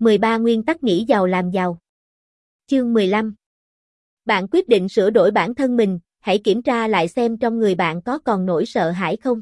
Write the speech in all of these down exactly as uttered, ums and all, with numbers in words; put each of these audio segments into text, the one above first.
mười ba Nguyên tắc nghĩ giàu làm giàu. Chương mười lăm. Bạn quyết định sửa đổi bản thân mình, hãy kiểm tra lại xem trong người bạn có còn nỗi sợ hãi không.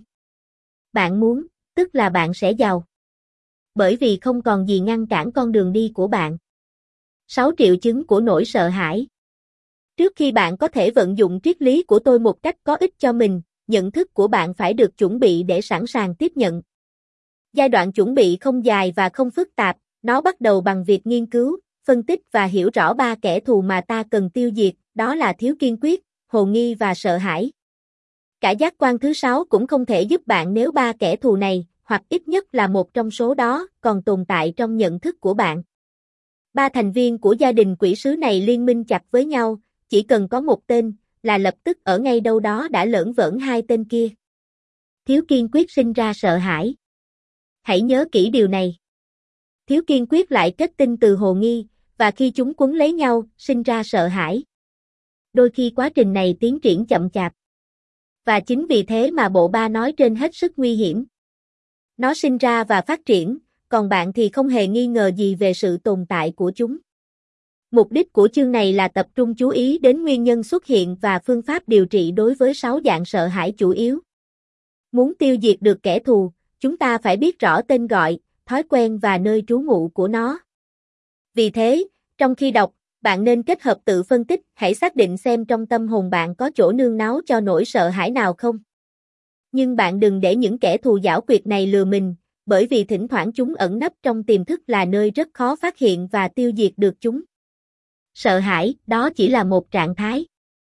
Bạn muốn, tức là bạn sẽ giàu. Bởi vì không còn gì ngăn cản con đường đi của bạn. sáu triệu chứng của nỗi sợ hãi. Trước khi bạn có thể vận dụng triết lý của tôi một cách có ích cho mình, nhận thức của bạn phải được chuẩn bị để sẵn sàng tiếp nhận. Giai đoạn chuẩn bị không dài và không phức tạp, nó bắt đầu bằng việc nghiên cứu, phân tích và hiểu rõ ba kẻ thù mà ta cần tiêu diệt, đó là thiếu kiên quyết, hồ nghi và sợ hãi. Cả giác quan thứ sáu cũng không thể giúp bạn nếu ba kẻ thù này, hoặc ít nhất là một trong số đó, còn tồn tại trong nhận thức của bạn. Ba thành viên của gia đình quỷ sứ này liên minh chặt với nhau, chỉ cần có một tên, là lập tức ở ngay đâu đó đã lởn vởn hai tên kia. Thiếu kiên quyết sinh ra sợ hãi. Hãy nhớ kỹ điều này. Thiếu kiên quyết lại kết tinh từ hồ nghi, và khi chúng quấn lấy nhau, sinh ra sợ hãi. Đôi khi quá trình này tiến triển chậm chạp. Và chính vì thế mà bộ ba nói trên hết sức nguy hiểm. Nó sinh ra và phát triển, còn bạn thì không hề nghi ngờ gì về sự tồn tại của chúng. Mục đích của chương này là tập trung chú ý đến nguyên nhân xuất hiện và phương pháp điều trị đối với sáu dạng sợ hãi chủ yếu. Muốn tiêu diệt được kẻ thù, chúng ta phải biết rõ tên gọi, thói quen và nơi trú ngụ của nó. Vì thế, trong khi đọc, bạn nên kết hợp tự phân tích, hãy xác định xem trong tâm hồn bạn có chỗ nương náu cho nỗi sợ hãi nào không. Nhưng bạn đừng để những kẻ thù giảo quyệt này lừa mình, bởi vì thỉnh thoảng chúng ẩn nấp trong tiềm thức là nơi rất khó phát hiện và tiêu diệt được chúng. Sợ hãi, đó chỉ là một trạng thái.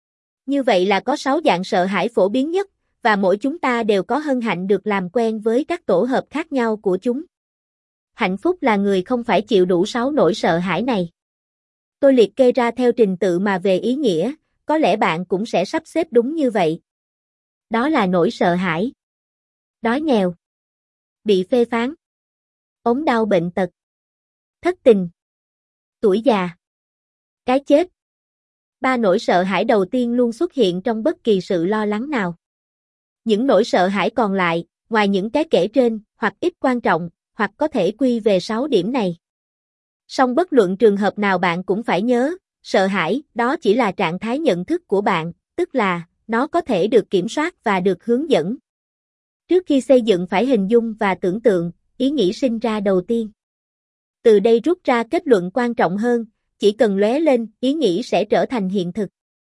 Như vậy là có sáu dạng sợ hãi phổ biến nhất, và mỗi chúng ta đều có hân hạnh được làm quen với các tổ hợp khác nhau của chúng. Hạnh phúc là người không phải chịu đủ sáu nỗi sợ hãi này. Tôi liệt kê ra theo trình tự mà về ý nghĩa, có lẽ bạn cũng sẽ sắp xếp đúng như vậy. Đó là nỗi sợ hãi. Đói nghèo. Bị phê phán. Ốm đau bệnh tật. Thất tình. Tuổi già. Cái chết. Ba nỗi sợ hãi đầu tiên luôn xuất hiện trong bất kỳ sự lo lắng nào. Những nỗi sợ hãi còn lại, ngoài những cái kể trên, hoặc ít quan trọng, hoặc có thể quy về sáu điểm này. Song bất luận trường hợp nào bạn cũng phải nhớ, sợ hãi, đó chỉ là trạng thái nhận thức của bạn, tức là, nó có thể được kiểm soát và được hướng dẫn. Trước khi xây dựng phải hình dung và tưởng tượng, ý nghĩ sinh ra đầu tiên. Từ đây rút ra kết luận quan trọng hơn, chỉ cần lóe lên, ý nghĩ sẽ trở thành hiện thực.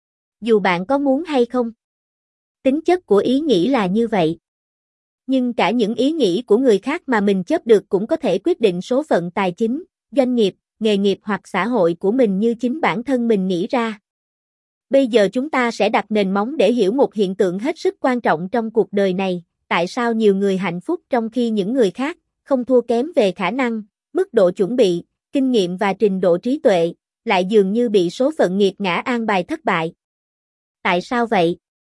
Dù bạn có muốn hay không. Tính chất của ý nghĩ là như vậy. Nhưng cả những ý nghĩ của người khác mà mình chớp được cũng có thể quyết định số phận tài chính, doanh nghiệp, nghề nghiệp hoặc xã hội của mình như chính bản thân mình nghĩ ra. Bây giờ chúng ta sẽ đặt nền móng để hiểu một hiện tượng hết sức quan trọng trong cuộc đời này, tại sao nhiều người hạnh phúc trong khi những người khác, không thua kém về khả năng, mức độ chuẩn bị, kinh nghiệm và trình độ trí tuệ, lại dường như bị số phận nghiệt ngã an bài thất bại. Tại sao vậy?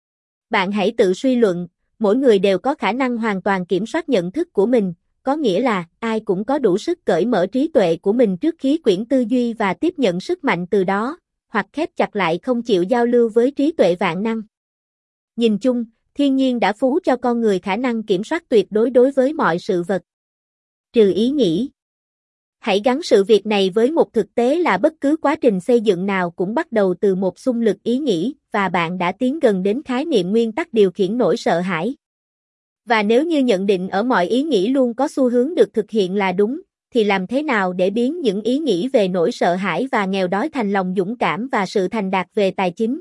Bạn hãy tự suy luận, mỗi người đều có khả năng hoàn toàn kiểm soát nhận thức của mình, có nghĩa là ai cũng có đủ sức cởi mở trí tuệ của mình trước khí quyển tư duy và tiếp nhận sức mạnh từ đó, hoặc khép chặt lại không chịu giao lưu với trí tuệ vạn năng. Nhìn chung, thiên nhiên đã phú cho con người khả năng kiểm soát tuyệt đối đối với mọi sự vật. Trừ ý nghĩ. Hãy gắn sự việc này với một thực tế là bất cứ quá trình xây dựng nào cũng bắt đầu từ một xung lực ý nghĩ, và bạn đã tiến gần đến khái niệm nguyên tắc điều khiển nỗi sợ hãi. Và nếu như nhận định ở mọi ý nghĩ luôn có xu hướng được thực hiện là đúng, thì làm thế nào để biến những ý nghĩ về nỗi sợ hãi và nghèo đói thành lòng dũng cảm và sự thành đạt về tài chính?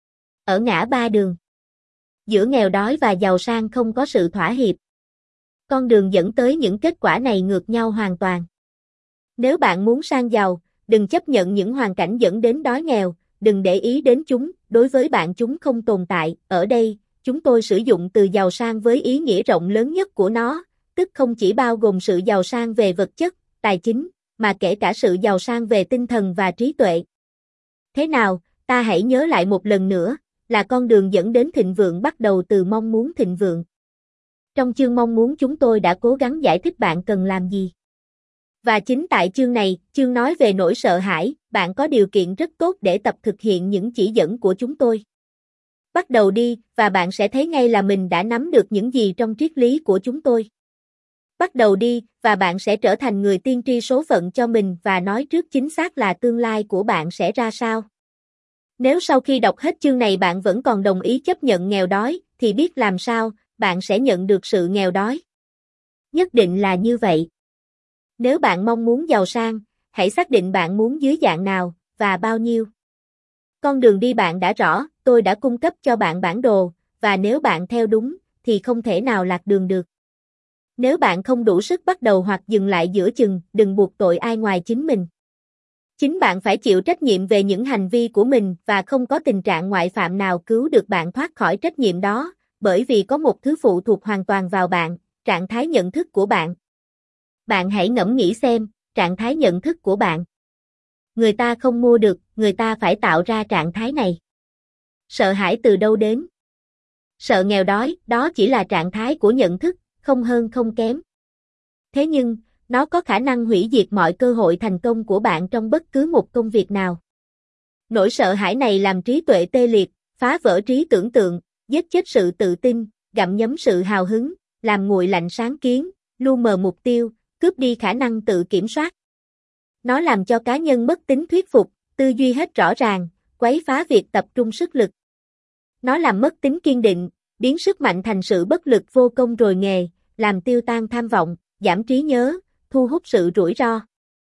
Ở ngã ba đường. Giữa nghèo đói và giàu sang không có sự thỏa hiệp. Con đường dẫn tới những kết quả này ngược nhau hoàn toàn. Nếu bạn muốn sang giàu, đừng chấp nhận những hoàn cảnh dẫn đến đói nghèo, đừng để ý đến chúng, đối với bạn chúng không tồn tại. Ở đây, chúng tôi sử dụng từ giàu sang với ý nghĩa rộng lớn nhất của nó, tức không chỉ bao gồm sự giàu sang về vật chất, tài chính, mà kể cả sự giàu sang về tinh thần và trí tuệ. Thế nào, ta hãy nhớ lại một lần nữa, là con đường dẫn đến thịnh vượng bắt đầu từ mong muốn thịnh vượng. Trong chương mong muốn chúng tôi đã cố gắng giải thích bạn cần làm gì. Và chính tại chương này, chương nói về nỗi sợ hãi, bạn có điều kiện rất tốt để tập thực hiện những chỉ dẫn của chúng tôi. Bắt đầu đi, và bạn sẽ thấy ngay là mình đã nắm được những gì trong triết lý của chúng tôi. Bắt đầu đi, và bạn sẽ trở thành người tiên tri số phận cho mình và nói trước chính xác là tương lai của bạn sẽ ra sao. Nếu sau khi đọc hết chương này bạn vẫn còn đồng ý chấp nhận nghèo đói, thì biết làm sao, bạn sẽ nhận được sự nghèo đói. Nhất định là như vậy. Nếu bạn mong muốn giàu sang, hãy xác định bạn muốn dưới dạng nào, và bao nhiêu. Con đường đi bạn đã rõ, tôi đã cung cấp cho bạn bản đồ, và nếu bạn theo đúng, thì không thể nào lạc đường được. Nếu bạn không đủ sức bắt đầu hoặc dừng lại giữa chừng, đừng buộc tội ai ngoài chính mình. Chính bạn phải chịu trách nhiệm về những hành vi của mình và không có tình trạng ngoại phạm nào cứu được bạn thoát khỏi trách nhiệm đó, bởi vì có một thứ phụ thuộc hoàn toàn vào bạn, trạng thái nhận thức của bạn. Bạn hãy ngẫm nghĩ xem, trạng thái nhận thức của bạn. Người ta không mua được, người ta phải tạo ra trạng thái này. Sợ hãi từ đâu đến? Sợ nghèo đói, đó chỉ là trạng thái của nhận thức, không hơn không kém. Thế nhưng, nó có khả năng hủy diệt mọi cơ hội thành công của bạn trong bất cứ một công việc nào. Nỗi sợ hãi này làm trí tuệ tê liệt, phá vỡ trí tưởng tượng, giết chết sự tự tin, gặm nhấm sự hào hứng, làm nguội lạnh sáng kiến, lu mờ mục tiêu, cướp đi khả năng tự kiểm soát. Nó làm cho cá nhân mất tính thuyết phục, tư duy hết rõ ràng, quấy phá việc tập trung sức lực. Nó làm mất tính kiên định, biến sức mạnh thành sự bất lực vô công rồi nghề, làm tiêu tan tham vọng, giảm trí nhớ, thu hút sự rủi ro.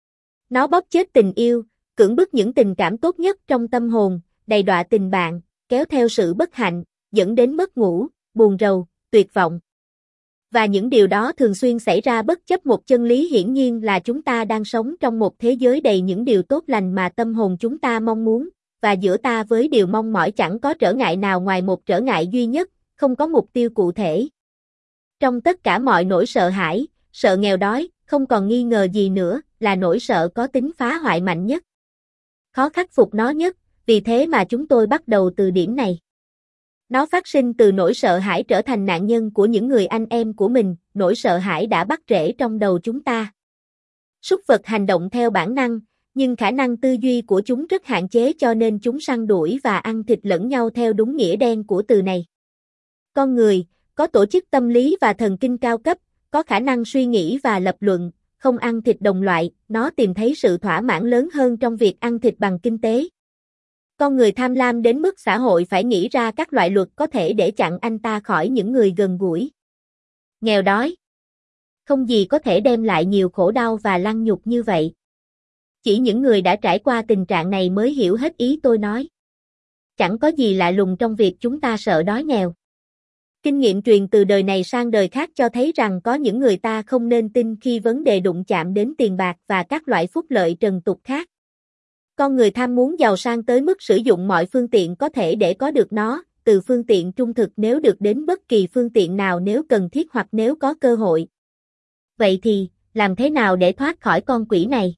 Nó bóp chết tình yêu, cưỡng bức những tình cảm tốt nhất trong tâm hồn, đầy đọa tình bạn, kéo theo sự bất hạnh, dẫn đến mất ngủ, buồn rầu, tuyệt vọng. Và những điều đó thường xuyên xảy ra bất chấp một chân lý hiển nhiên là chúng ta đang sống trong một thế giới đầy những điều tốt lành mà tâm hồn chúng ta mong muốn, và giữa ta với điều mong mỏi chẳng có trở ngại nào ngoài một trở ngại duy nhất, không có mục tiêu cụ thể. Trong tất cả mọi nỗi sợ hãi, sợ nghèo đói, không còn nghi ngờ gì nữa, là nỗi sợ có tính phá hoại mạnh nhất. Khó khắc phục nó nhất, vì thế mà chúng tôi bắt đầu từ điểm này. Nó phát sinh từ nỗi sợ hãi trở thành nạn nhân của những người anh em của mình, nỗi sợ hãi đã bắt rễ trong đầu chúng ta. Súc vật hành động theo bản năng, nhưng khả năng tư duy của chúng rất hạn chế cho nên chúng săn đuổi và ăn thịt lẫn nhau theo đúng nghĩa đen của từ này. Con người, có tổ chức tâm lý và thần kinh cao cấp, có khả năng suy nghĩ và lập luận, không ăn thịt đồng loại, nó tìm thấy sự thỏa mãn lớn hơn trong việc ăn thịt bằng kinh tế. Con người tham lam đến mức xã hội phải nghĩ ra các loại luật có thể để chặn anh ta khỏi những người gần gũi. Nghèo đói. Không gì có thể đem lại nhiều khổ đau và lăng nhục như vậy. Chỉ những người đã trải qua tình trạng này mới hiểu hết ý tôi nói. Chẳng có gì lạ lùng trong việc chúng ta sợ đói nghèo. Kinh nghiệm truyền từ đời này sang đời khác cho thấy rằng có những người ta không nên tin khi vấn đề đụng chạm đến tiền bạc và các loại phúc lợi trần tục khác. Con người tham muốn giàu sang tới mức sử dụng mọi phương tiện có thể để có được nó, từ phương tiện trung thực nếu được đến bất kỳ phương tiện nào nếu cần thiết hoặc nếu có cơ hội. Vậy thì, làm thế nào để thoát khỏi con quỷ này?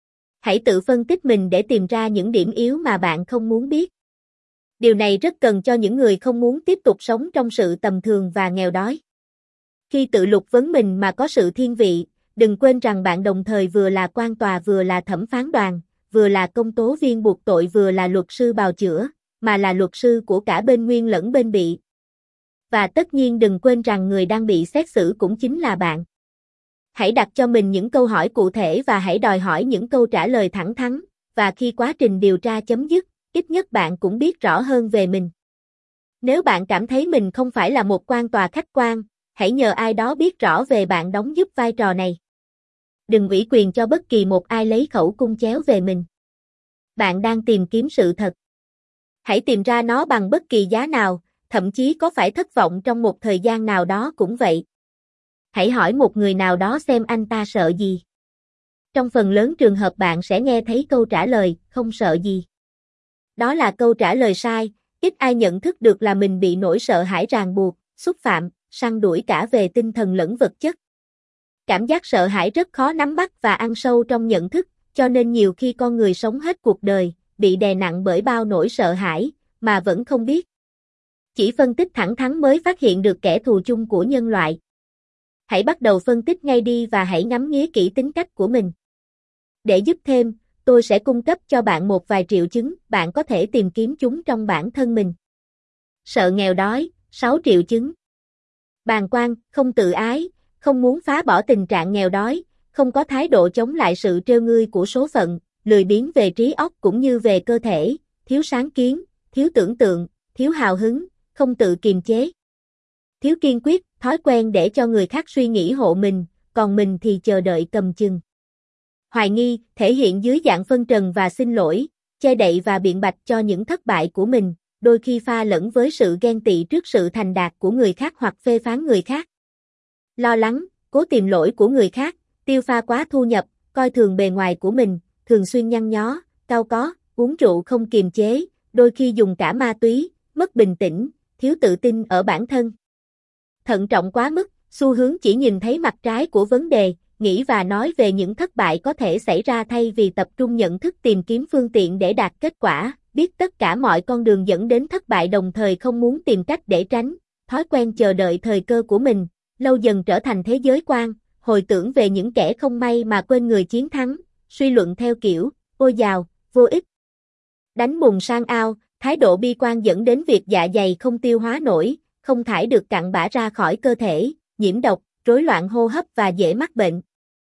Hãy tự phân tích mình để tìm ra những điểm yếu mà bạn không muốn biết. Điều này rất cần cho những người không muốn tiếp tục sống trong sự tầm thường và nghèo đói. Khi tự lục vấn mình mà có sự thiên vị, đừng quên rằng bạn đồng thời vừa là quan tòa vừa là thẩm phán đoàn, vừa là công tố viên buộc tội vừa là luật sư bào chữa, mà là luật sư của cả bên nguyên lẫn bên bị. Và tất nhiên đừng quên rằng người đang bị xét xử cũng chính là bạn. Hãy đặt cho mình những câu hỏi cụ thể và hãy đòi hỏi những câu trả lời thẳng thắn, và khi quá trình điều tra chấm dứt, ít nhất bạn cũng biết rõ hơn về mình. Nếu bạn cảm thấy mình không phải là một quan tòa khách quan, hãy nhờ ai đó biết rõ về bạn đóng giúp vai trò này. Đừng ủy quyền cho bất kỳ một ai lấy khẩu cung chéo về mình. Bạn đang tìm kiếm sự thật. Hãy tìm ra nó bằng bất kỳ giá nào, thậm chí có phải thất vọng trong một thời gian nào đó cũng vậy. Hãy hỏi một người nào đó xem anh ta sợ gì. Trong phần lớn trường hợp bạn sẽ nghe thấy câu trả lời, không sợ gì. Đó là câu trả lời sai, ít ai nhận thức được là mình bị nỗi sợ hãi ràng buộc, xúc phạm, săn đuổi cả về tinh thần lẫn vật chất. Cảm giác sợ hãi rất khó nắm bắt và ăn sâu trong nhận thức, cho nên nhiều khi con người sống hết cuộc đời, bị đè nặng bởi bao nỗi sợ hãi, mà vẫn không biết. Chỉ phân tích thẳng thắn mới phát hiện được kẻ thù chung của nhân loại. Hãy bắt đầu phân tích ngay đi và hãy ngắm nghía kỹ tính cách của mình. Để giúp thêm, tôi sẽ cung cấp cho bạn một vài triệu chứng, bạn có thể tìm kiếm chúng trong bản thân mình. Sợ nghèo đói, sáu triệu chứng. Bàng quan, không tự ái, không muốn phá bỏ tình trạng nghèo đói, không có thái độ chống lại sự trêu ngươi của số phận, lười biếng về trí óc cũng như về cơ thể, thiếu sáng kiến, thiếu tưởng tượng, thiếu hào hứng, không tự kiềm chế. Thiếu kiên quyết, thói quen để cho người khác suy nghĩ hộ mình, còn mình thì chờ đợi cầm chừng. Hoài nghi, thể hiện dưới dạng phân trần và xin lỗi, che đậy và biện bạch cho những thất bại của mình, đôi khi pha lẫn với sự ghen tị trước sự thành đạt của người khác hoặc phê phán người khác. Lo lắng, cố tìm lỗi của người khác, tiêu pha quá thu nhập, coi thường bề ngoài của mình, thường xuyên nhăn nhó, cau có, uống rượu không kiềm chế, đôi khi dùng cả ma túy, mất bình tĩnh, thiếu tự tin ở bản thân. Thận trọng quá mức, xu hướng chỉ nhìn thấy mặt trái của vấn đề, nghĩ và nói về những thất bại có thể xảy ra thay vì tập trung nhận thức tìm kiếm phương tiện để đạt kết quả, biết tất cả mọi con đường dẫn đến thất bại đồng thời không muốn tìm cách để tránh, thói quen chờ đợi thời cơ của mình, lâu dần trở thành thế giới quan, hồi tưởng về những kẻ không may mà quên người chiến thắng, suy luận theo kiểu, ôi dào, vô ích. Đánh bùn sang ao, thái độ bi quan dẫn đến việc dạ dày không tiêu hóa nổi, không thải được cặn bã ra khỏi cơ thể, nhiễm độc, rối loạn hô hấp và dễ mắc bệnh.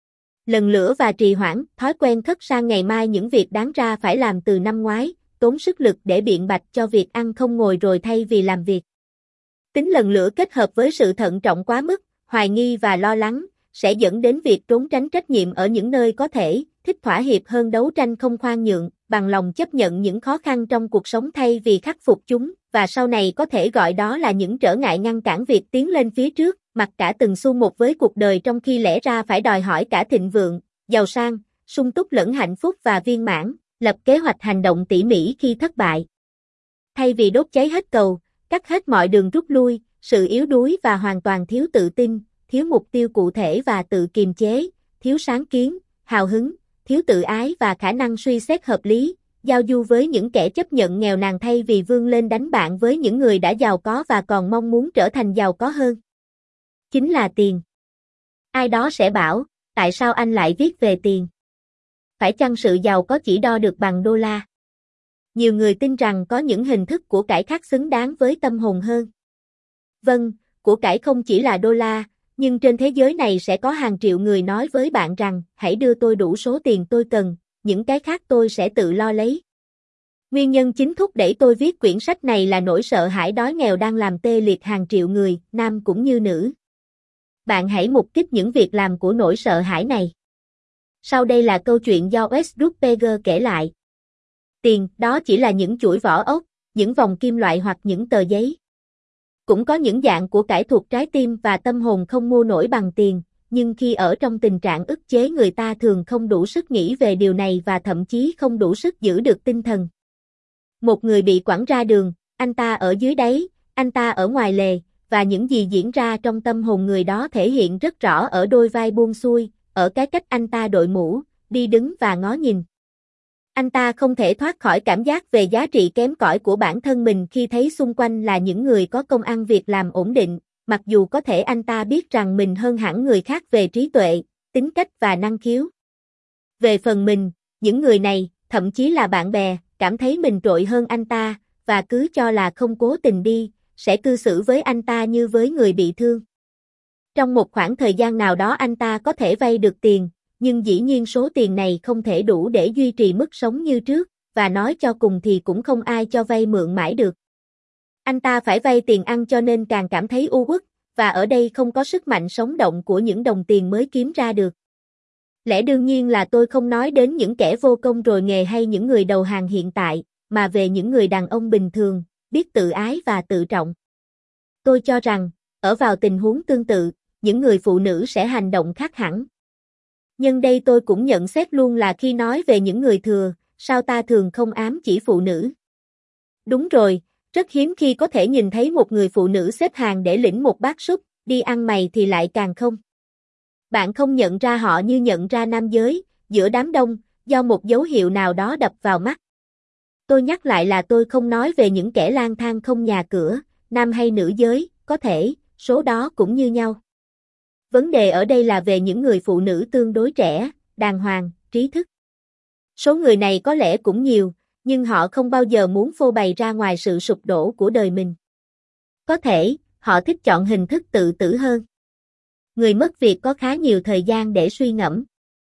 Lần lữa và trì hoãn, thói quen cất sang ngày mai những việc đáng ra phải làm từ năm ngoái, tốn sức lực để biện bạch cho việc ăn không ngồi rồi thay vì làm việc. Tính lần lữa kết hợp với sự thận trọng quá mức, hoài nghi và lo lắng, sẽ dẫn đến việc trốn tránh trách nhiệm ở những nơi có thể, thích thỏa hiệp hơn đấu tranh không khoan nhượng, bằng lòng chấp nhận những khó khăn trong cuộc sống thay vì khắc phục chúng, và sau này có thể gọi đó là những trở ngại ngăn cản việc tiến lên phía trước, mặc cả từng xu một với cuộc đời trong khi lẽ ra phải đòi hỏi cả thịnh vượng, giàu sang, sung túc lẫn hạnh phúc và viên mãn, lập kế hoạch hành động tỉ mỉ khi thất bại. Thay vì đốt cháy hết cầu, cắt hết mọi đường rút lui, sự yếu đuối và hoàn toàn thiếu tự tin, thiếu mục tiêu cụ thể và tự kiềm chế, thiếu sáng kiến, hào hứng, thiếu tự ái và khả năng suy xét hợp lý, giao du với những kẻ chấp nhận nghèo nàn thay vì vươn lên đánh bạn với những người đã giàu có và còn mong muốn trở thành giàu có hơn. Chính là tiền. Ai đó sẽ bảo, tại sao anh lại viết về tiền? Phải chăng sự giàu có chỉ đo được bằng đô la? Nhiều người tin rằng có những hình thức của cải khác xứng đáng với tâm hồn hơn. Vâng, của cải không chỉ là đô la, nhưng trên thế giới này sẽ có hàng triệu người nói với bạn rằng, hãy đưa tôi đủ số tiền tôi cần, những cái khác tôi sẽ tự lo lấy. Nguyên nhân chính thúc đẩy tôi viết quyển sách này là nỗi sợ hãi đói nghèo đang làm tê liệt hàng triệu người, nam cũng như nữ. Bạn hãy mục kích những việc làm của nỗi sợ hãi này. Sau đây là câu chuyện do Westbrook Peger kể lại. Tiền, đó chỉ là những chuỗi vỏ ốc, những vòng kim loại hoặc những tờ giấy. Cũng có những dạng của cải thuộc trái tim và tâm hồn không mua nổi bằng tiền, nhưng khi ở trong tình trạng ức chế người ta thường không đủ sức nghĩ về điều này và thậm chí không đủ sức giữ được tinh thần. Một người bị quẳng ra đường, anh ta ở dưới đáy, anh ta ở ngoài lề, và những gì diễn ra trong tâm hồn người đó thể hiện rất rõ ở đôi vai buông xuôi, ở cái cách anh ta đội mũ, đi đứng và ngó nhìn. Anh ta không thể thoát khỏi cảm giác về giá trị kém cỏi của bản thân mình khi thấy xung quanh là những người có công ăn việc làm ổn định, mặc dù có thể anh ta biết rằng mình hơn hẳn người khác về trí tuệ, tính cách và năng khiếu. Về phần mình, những người này, thậm chí là bạn bè, cảm thấy mình trội hơn anh ta, và cứ cho là không cố tình đi, sẽ cư xử với anh ta như với người bị thương. Trong một khoảng thời gian nào đó anh ta có thể vay được tiền, nhưng dĩ nhiên số tiền này không thể đủ để duy trì mức sống như trước, và nói cho cùng thì cũng không ai cho vay mượn mãi được. Anh ta phải vay tiền ăn cho nên càng cảm thấy u uất, và ở đây không có sức mạnh sống động của những đồng tiền mới kiếm ra được. Lẽ đương nhiên là tôi không nói đến những kẻ vô công rồi nghề hay những người đầu hàng hiện tại, mà về những người đàn ông bình thường, biết tự ái và tự trọng. Tôi cho rằng, ở vào tình huống tương tự, những người phụ nữ sẽ hành động khác hẳn. Nhân đây tôi cũng nhận xét luôn là khi nói về những người thừa, sao ta thường không ám chỉ phụ nữ. Đúng rồi, rất hiếm khi có thể nhìn thấy một người phụ nữ xếp hàng để lĩnh một bát súp, đi ăn mày thì lại càng không. Bạn không nhận ra họ như nhận ra nam giới, giữa đám đông, do một dấu hiệu nào đó đập vào mắt. Tôi nhắc lại là tôi không nói về những kẻ lang thang không nhà cửa, nam hay nữ giới, có thể, số đó cũng như nhau. Vấn đề ở đây là về những người phụ nữ tương đối trẻ, đàng hoàng, trí thức. Số người này có lẽ cũng nhiều, nhưng họ không bao giờ muốn phô bày ra ngoài sự sụp đổ của đời mình. Có thể, họ thích chọn hình thức tự tử hơn. người mất việc có khá nhiều thời gian để suy ngẫm.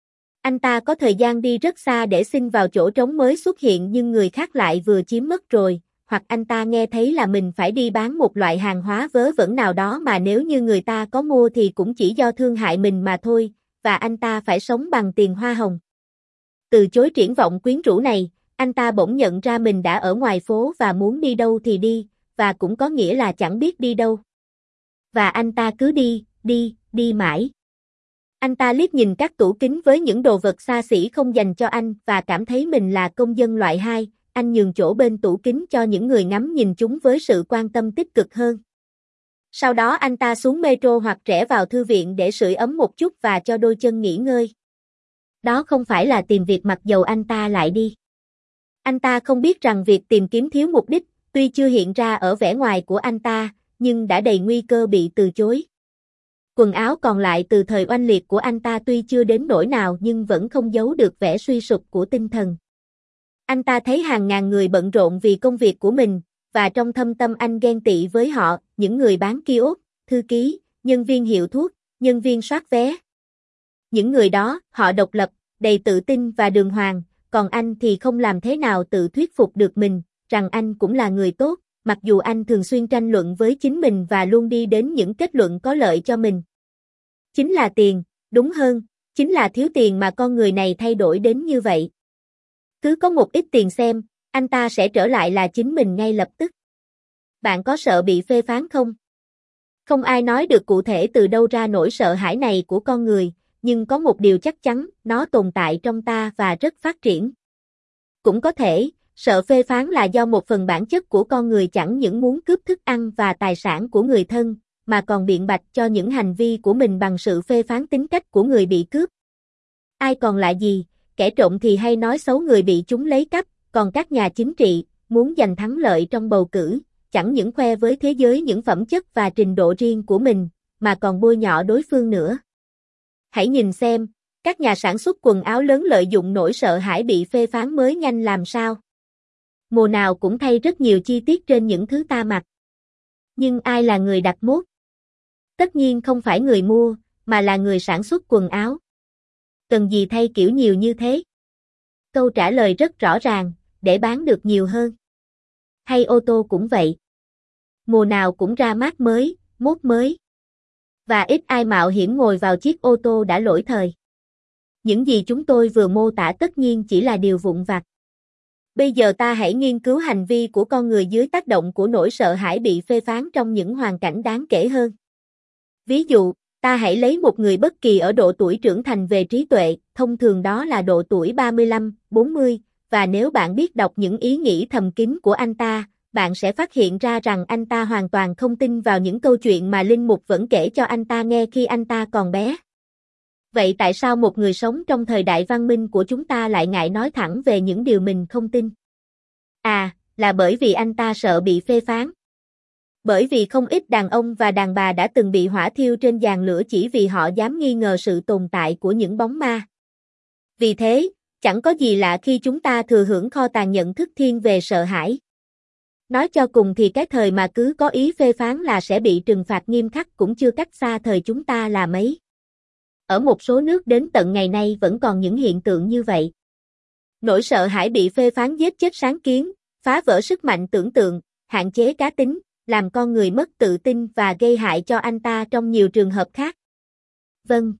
Anh ta có thời gian đi rất xa để xin vào chỗ trống mới xuất hiện nhưng người khác lại vừa chiếm mất rồi, hoặc anh ta nghe thấy là mình phải đi bán một loại hàng hóa vớ vẩn nào đó mà nếu như người ta có mua thì cũng chỉ do thương hại mình mà thôi, và anh ta phải sống bằng tiền hoa hồng. Từ chối triển vọng quyến rũ này, anh ta bỗng nhận ra mình đã ở ngoài phố và muốn đi đâu thì đi, và cũng có nghĩa là chẳng biết đi đâu. Và anh ta cứ đi, đi, đi mãi. Anh ta liếc nhìn các tủ kính với những đồ vật xa xỉ không dành cho anh và cảm thấy mình là công dân loại hai, anh nhường chỗ bên tủ kính cho những người ngắm nhìn chúng với sự quan tâm tích cực hơn. Sau đó anh ta xuống metro hoặc rẽ vào thư viện để sưởi ấm một chút và cho đôi chân nghỉ ngơi. Đó không phải là tìm việc mặc dầu anh ta lại đi. Anh ta không biết rằng việc tìm kiếm thiếu mục đích, tuy chưa hiện ra ở vẻ ngoài của anh ta, nhưng đã đầy nguy cơ bị từ chối. Quần áo còn lại từ thời oanh liệt của anh ta tuy chưa đến nỗi nào nhưng vẫn không giấu được vẻ suy sụp của tinh thần. Anh ta thấy hàng ngàn người bận rộn vì công việc của mình, và trong thâm tâm anh ghen tị với họ, những người bán kiosk, thư ký, nhân viên hiệu thuốc, nhân viên soát vé. Những người đó, họ độc lập, đầy tự tin và đường hoàng, còn anh thì không làm thế nào tự thuyết phục được mình, rằng anh cũng là người tốt, mặc dù anh thường xuyên tranh luận với chính mình và luôn đi đến những kết luận có lợi cho mình. Chính là tiền, đúng hơn, chính là thiếu tiền mà con người này thay đổi đến như vậy. Cứ có một ít tiền xem, anh ta sẽ trở lại là chính mình ngay lập tức. Bạn có sợ bị phê phán không? Không ai nói được cụ thể từ đâu ra nỗi sợ hãi này của con người, nhưng có một điều chắc chắn, nó tồn tại trong ta và rất phát triển. Cũng có thể, sợ phê phán là do một phần bản chất của con người chẳng những muốn cướp thức ăn và tài sản của người thân, mà còn biện bạch cho những hành vi của mình bằng sự phê phán tính cách của người bị cướp. Ai còn lại gì, kẻ trộm thì hay nói xấu người bị chúng lấy cắp, còn các nhà chính trị, muốn giành thắng lợi trong bầu cử, chẳng những khoe với thế giới những phẩm chất và trình độ riêng của mình, mà còn bôi nhọ đối phương nữa. Hãy nhìn xem, các nhà sản xuất quần áo lớn lợi dụng nỗi sợ hãi bị phê phán mới nhanh làm sao. Mùa nào cũng thay rất nhiều chi tiết trên những thứ ta mặc. Nhưng ai là người đặt mốt? Tất nhiên không phải người mua, mà là người sản xuất quần áo. Cần gì thay kiểu nhiều như thế? Câu trả lời rất rõ ràng, để bán được nhiều hơn. Hay ô tô cũng vậy. Mùa nào cũng ra mác mới, mốt mới. Và ít ai mạo hiểm ngồi vào chiếc ô tô đã lỗi thời. Những gì chúng tôi vừa mô tả tất nhiên chỉ là điều vụn vặt. Bây giờ ta hãy nghiên cứu hành vi của con người dưới tác động của nỗi sợ hãi bị phê phán trong những hoàn cảnh đáng kể hơn. Ví dụ, ta hãy lấy một người bất kỳ ở độ tuổi trưởng thành về trí tuệ, thông thường đó là độ tuổi ba mươi lăm, bốn mươi, và nếu bạn biết đọc những ý nghĩ thầm kín của anh ta, bạn sẽ phát hiện ra rằng anh ta hoàn toàn không tin vào những câu chuyện mà linh mục vẫn kể cho anh ta nghe khi anh ta còn bé. Vậy tại sao một người sống trong thời đại văn minh của chúng ta lại ngại nói thẳng về những điều mình không tin? À, là bởi vì anh ta sợ bị phê phán. Bởi vì không ít đàn ông và đàn bà đã từng bị hỏa thiêu trên giàn lửa chỉ vì họ dám nghi ngờ sự tồn tại của những bóng ma. Vì thế, chẳng có gì lạ khi chúng ta thừa hưởng kho tàng nhận thức thiên về sợ hãi. Nói cho cùng thì cái thời mà cứ có ý phê phán là sẽ bị trừng phạt nghiêm khắc cũng chưa cách xa thời chúng ta là mấy. Ở một số nước đến tận ngày nay vẫn còn những hiện tượng như vậy. Nỗi sợ hãi bị phê phán giết chết sáng kiến, phá vỡ sức mạnh tưởng tượng, hạn chế cá tính, làm con người mất tự tin và gây hại cho anh ta trong nhiều trường hợp khác. Vâng.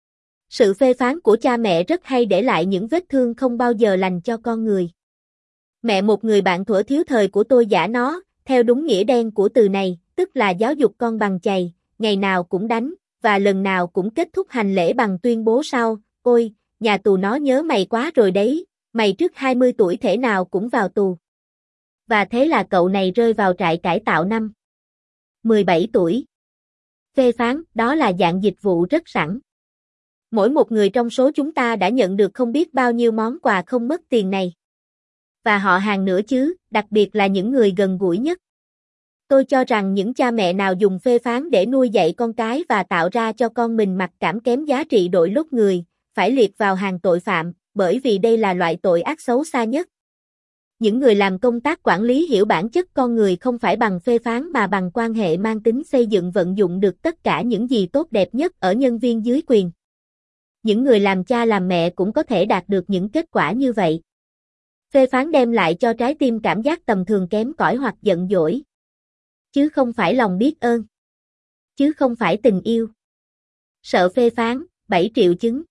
Sự phê phán của cha mẹ rất hay để lại những vết thương không bao giờ lành cho con người. Mẹ một người bạn thuở thiếu thời của tôi giả nó, theo đúng nghĩa đen của từ này, tức là giáo dục con bằng chày, ngày nào cũng đánh, và lần nào cũng kết thúc hành lễ bằng tuyên bố sau, ôi, nhà tù nó nhớ mày quá rồi đấy, mày trước hai mươi tuổi thể nào cũng vào tù. Và thế là cậu này rơi vào trại cải tạo năm mười bảy tuổi. Phê phán, đó là dạng dịch vụ rất sẵn. Mỗi một người trong số chúng ta đã nhận được không biết bao nhiêu món quà không mất tiền này. Và họ hàng nữa chứ, đặc biệt là những người gần gũi nhất. Tôi cho rằng những cha mẹ nào dùng phê phán để nuôi dạy con cái và tạo ra cho con mình mặc cảm kém giá trị đội lốt người, phải liệt vào hàng tội phạm, bởi vì đây là loại tội ác xấu xa nhất. Những người làm công tác quản lý hiểu bản chất con người không phải bằng phê phán mà bằng quan hệ mang tính xây dựng, vận dụng được tất cả những gì tốt đẹp nhất ở nhân viên dưới quyền. Những người làm cha làm mẹ cũng có thể đạt được những kết quả như vậy. Phê phán đem lại cho trái tim cảm giác tầm thường, kém cỏi hoặc giận dỗi. Chứ không phải lòng biết ơn. Chứ không phải tình yêu. Sợ phê phán, bảy triệu chứng.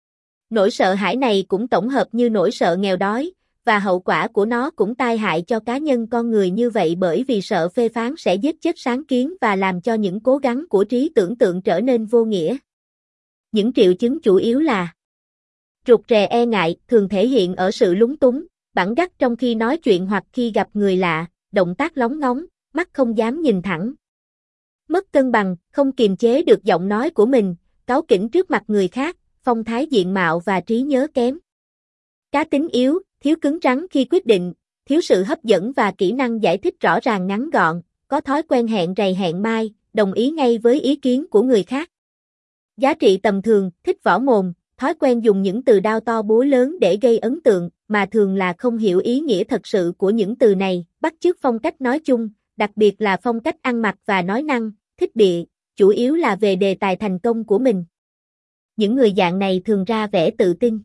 Nỗi sợ hãi này cũng tổng hợp như nỗi sợ nghèo đói, và hậu quả của nó cũng tai hại cho cá nhân con người như vậy, bởi vì sợ phê phán sẽ giết chết sáng kiến và làm cho những cố gắng của trí tưởng tượng trở nên vô nghĩa. Những triệu chứng chủ yếu là rụt rè, e ngại, thường thể hiện ở sự lúng túng, bẵng gắt trong khi nói chuyện hoặc khi gặp người lạ, động tác lóng ngóng, mắt không dám nhìn thẳng. Mất cân bằng, không kiềm chế được giọng nói của mình, cáu kỉnh trước mặt người khác, phong thái diện mạo và trí nhớ kém. Cá tính yếu, thiếu cứng rắn khi quyết định, thiếu sự hấp dẫn và kỹ năng giải thích rõ ràng ngắn gọn, có thói quen hẹn rày hẹn mai, đồng ý ngay với ý kiến của người khác. Giá trị tầm thường, thích võ mồm, thói quen dùng những từ đao to búa lớn để gây ấn tượng, mà thường là không hiểu ý nghĩa thật sự của những từ này, bắt chước phong cách nói chung, đặc biệt là phong cách ăn mặc và nói năng, thích bịa, chủ yếu là về đề tài thành công của mình. Những người dạng này thường ra vẻ tự tin,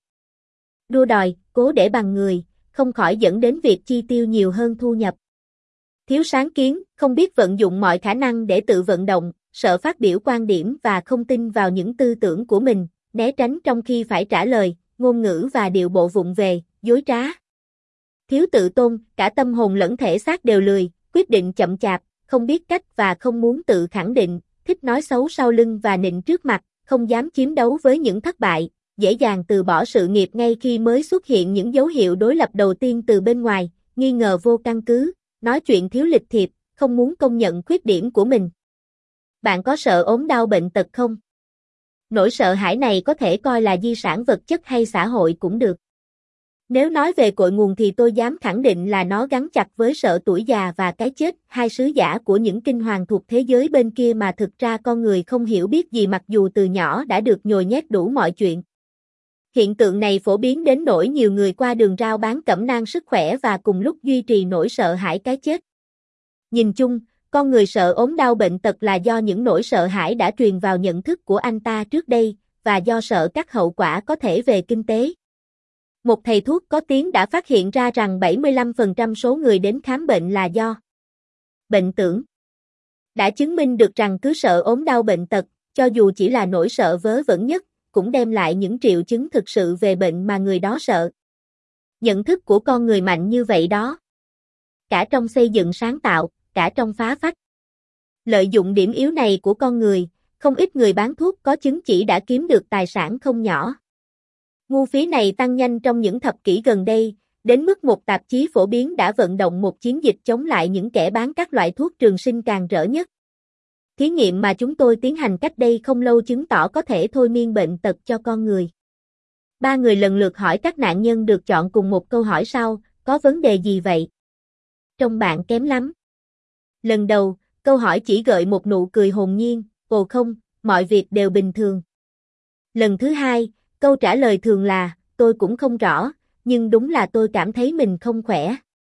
đua đòi, cố để bằng người, không khỏi dẫn đến việc chi tiêu nhiều hơn thu nhập. Thiếu sáng kiến, không biết vận dụng mọi khả năng để tự vận động, sợ phát biểu quan điểm và không tin vào những tư tưởng của mình, né tránh trong khi phải trả lời, ngôn ngữ và điệu bộ vụng về, dối trá. Thiếu tự tôn, cả tâm hồn lẫn thể xác đều lười, quyết định chậm chạp, không biết cách và không muốn tự khẳng định, thích nói xấu sau lưng và nịnh trước mặt, không dám chiến đấu với những thất bại, dễ dàng từ bỏ sự nghiệp ngay khi mới xuất hiện những dấu hiệu đối lập đầu tiên từ bên ngoài, nghi ngờ vô căn cứ, nói chuyện thiếu lịch thiệp, không muốn công nhận khuyết điểm của mình. Bạn có sợ ốm đau bệnh tật không? Nỗi sợ hãi này có thể coi là di sản vật chất hay xã hội cũng được. Nếu nói về cội nguồn thì tôi dám khẳng định là nó gắn chặt với sợ tuổi già và cái chết, hai sứ giả của những kinh hoàng thuộc thế giới bên kia mà thực ra con người không hiểu biết gì mặc dù từ nhỏ đã được nhồi nhét đủ mọi chuyện. Hiện tượng này phổ biến đến nỗi nhiều người qua đường rao bán cẩm nang sức khỏe và cùng lúc duy trì nỗi sợ hãi cái chết. Nhìn chung, con người sợ ốm đau bệnh tật là do những nỗi sợ hãi đã truyền vào nhận thức của anh ta trước đây, và do sợ các hậu quả có thể về kinh tế. Một thầy thuốc có tiếng đã phát hiện ra rằng bảy mươi lăm phần trăm số người đến khám bệnh là do bệnh tưởng. Đã chứng minh được rằng cứ sợ ốm đau bệnh tật, cho dù chỉ là nỗi sợ vớ vẩn nhất, cũng đem lại những triệu chứng thực sự về bệnh mà người đó sợ. Nhận thức của con người mạnh như vậy đó. Cả trong xây dựng sáng tạo, cả trong phá phách. Lợi dụng điểm yếu này của con người, không ít người bán thuốc có chứng chỉ đã kiếm được tài sản không nhỏ. Ngu phí này tăng nhanh trong những thập kỷ gần đây, đến mức một tạp chí phổ biến đã vận động một chiến dịch chống lại những kẻ bán các loại thuốc trường sinh càn rỡ nhất. Thí nghiệm mà chúng tôi tiến hành cách đây không lâu chứng tỏ có thể thôi miên bệnh tật cho con người. Ba người lần lượt hỏi các nạn nhân được chọn cùng một câu hỏi sau, có vấn đề gì vậy? Trông bạn kém lắm. Lần đầu, câu hỏi chỉ gợi một nụ cười hồn nhiên, ồ không, mọi việc đều bình thường. Lần thứ hai, câu trả lời thường là, tôi cũng không rõ, nhưng đúng là tôi cảm thấy mình không khỏe.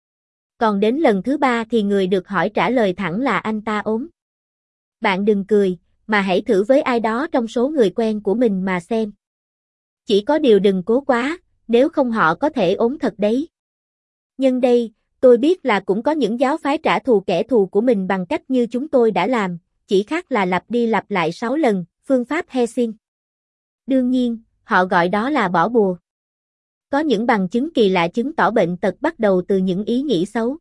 Còn đến lần thứ ba thì người được hỏi trả lời thẳng là anh ta ốm. Bạn đừng cười, mà hãy thử với ai đó trong số người quen của mình mà xem. Chỉ có điều đừng cố quá, nếu không họ có thể ốm thật đấy. Nhân đây, tôi biết là cũng có những giáo phái trả thù kẻ thù của mình bằng cách như chúng tôi đã làm, chỉ khác là lặp đi lặp lại sáu lần, phương pháp Helsing. Đương nhiên, họ gọi đó là bỏ bùa. Có những bằng chứng kỳ lạ chứng tỏ bệnh tật bắt đầu từ những ý nghĩ xấu.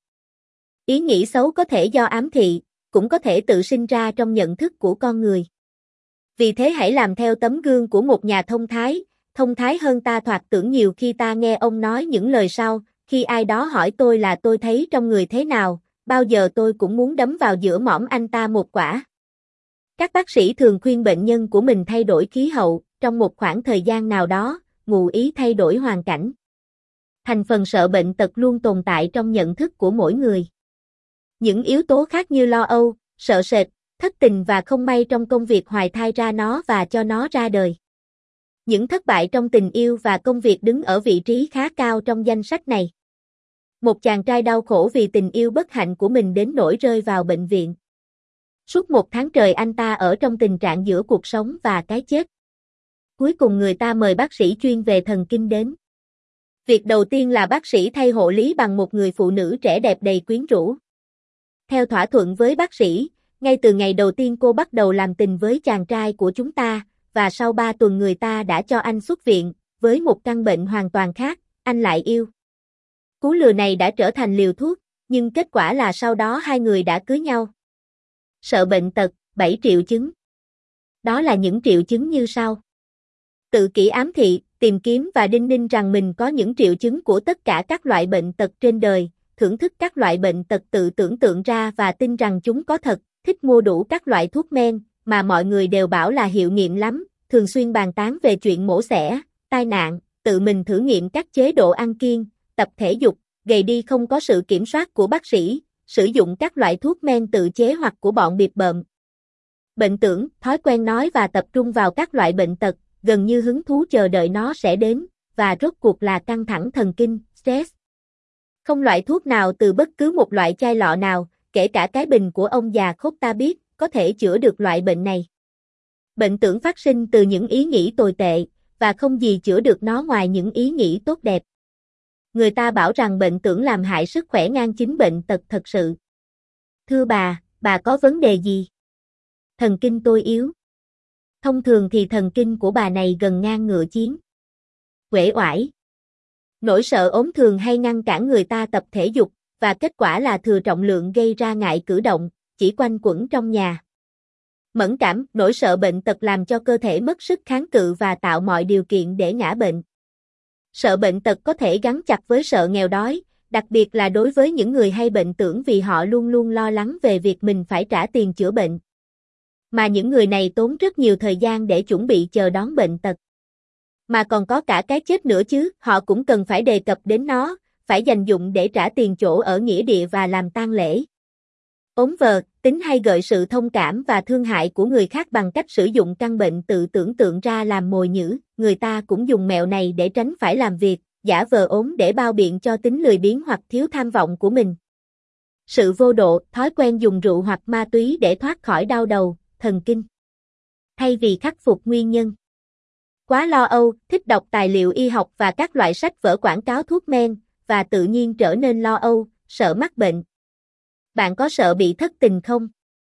Ý nghĩ xấu có thể do ám thị, cũng có thể tự sinh ra trong nhận thức của con người. Vì thế hãy làm theo tấm gương của một nhà thông thái, thông thái hơn ta thoạt tưởng nhiều khi ta nghe ông nói những lời sau, khi ai đó hỏi tôi là tôi thấy trong người thế nào, bao giờ tôi cũng muốn đấm vào giữa mõm anh ta một quả. Các bác sĩ thường khuyên bệnh nhân của mình thay đổi khí hậu, trong một khoảng thời gian nào đó, ngụ ý thay đổi hoàn cảnh. Thành phần sợ bệnh tật luôn tồn tại trong nhận thức của mỗi người. Những yếu tố khác như lo âu, sợ sệt, thất tình và không may trong công việc hoài thai ra nó và cho nó ra đời. Những thất bại trong tình yêu và công việc đứng ở vị trí khá cao trong danh sách này. Một chàng trai đau khổ vì tình yêu bất hạnh của mình đến nỗi rơi vào bệnh viện. Suốt một tháng trời anh ta ở trong tình trạng giữa cuộc sống và cái chết. Cuối cùng người ta mời bác sĩ chuyên về thần kinh đến. Việc đầu tiên là bác sĩ thay hộ lý bằng một người phụ nữ trẻ đẹp đầy quyến rũ. Theo thỏa thuận với bác sĩ, ngay từ ngày đầu tiên cô bắt đầu làm tình với chàng trai của chúng ta, và sau ba tuần người ta đã cho anh xuất viện, với một căn bệnh hoàn toàn khác, anh lại yêu. Cú lừa này đã trở thành liều thuốc, nhưng kết quả là sau đó hai người đã cưới nhau. Sợ bệnh tật, bảy triệu chứng. Đó là những triệu chứng như sau. Tự kỷ ám thị, tìm kiếm và đinh ninh rằng mình có những triệu chứng của tất cả các loại bệnh tật trên đời, thưởng thức các loại bệnh tật tự tưởng tượng ra và tin rằng chúng có thật, thích mua đủ các loại thuốc men, mà mọi người đều bảo là hiệu nghiệm lắm, thường xuyên bàn tán về chuyện mổ xẻ, tai nạn, tự mình thử nghiệm các chế độ ăn kiêng, tập thể dục, gầy đi không có sự kiểm soát của bác sĩ, sử dụng các loại thuốc men tự chế hoặc của bọn bịp bợm. Bệnh tưởng, thói quen nói và tập trung vào các loại bệnh tật, gần như hứng thú chờ đợi nó sẽ đến, và rốt cuộc là căng thẳng thần kinh, stress. Không loại thuốc nào từ bất cứ một loại chai lọ nào, kể cả cái bình của ông già khốt ta biết, có thể chữa được loại bệnh này. Bệnh tưởng phát sinh từ những ý nghĩ tồi tệ, và không gì chữa được nó ngoài những ý nghĩ tốt đẹp. Người ta bảo rằng bệnh tưởng làm hại sức khỏe ngang chính bệnh tật thật sự. Thưa bà, bà có vấn đề gì? Thần kinh tôi yếu. Thông thường thì thần kinh của bà này gần ngang ngựa chiến. Uể oải. Nỗi sợ ốm thường hay ngăn cản người ta tập thể dục, và kết quả là thừa trọng lượng gây ra ngại cử động, chỉ quanh quẩn trong nhà. Mẫn cảm, nỗi sợ bệnh tật làm cho cơ thể mất sức kháng cự và tạo mọi điều kiện để ngã bệnh. Sợ bệnh tật có thể gắn chặt với sợ nghèo đói, đặc biệt là đối với những người hay bệnh tưởng vì họ luôn luôn lo lắng về việc mình phải trả tiền chữa bệnh. Mà những người này tốn rất nhiều thời gian để chuẩn bị chờ đón bệnh tật. Mà còn có cả cái chết nữa chứ, họ cũng cần phải đề cập đến nó, phải dành dụm để trả tiền chỗ ở nghĩa địa và làm tang lễ. Ốm vờ, tính hay gợi sự thông cảm và thương hại của người khác bằng cách sử dụng căn bệnh tự tưởng tượng ra làm mồi nhử, người ta cũng dùng mẹo này để tránh phải làm việc, giả vờ ốm để bao biện cho tính lười biếng hoặc thiếu tham vọng của mình. Sự vô độ, thói quen dùng rượu hoặc ma túy để thoát khỏi đau đầu, thần kinh. Thay vì khắc phục nguyên nhân. Quá lo âu, thích đọc tài liệu y học và các loại sách vở quảng cáo thuốc men, và tự nhiên trở nên lo âu, sợ mắc bệnh. Bạn có sợ bị thất tình không?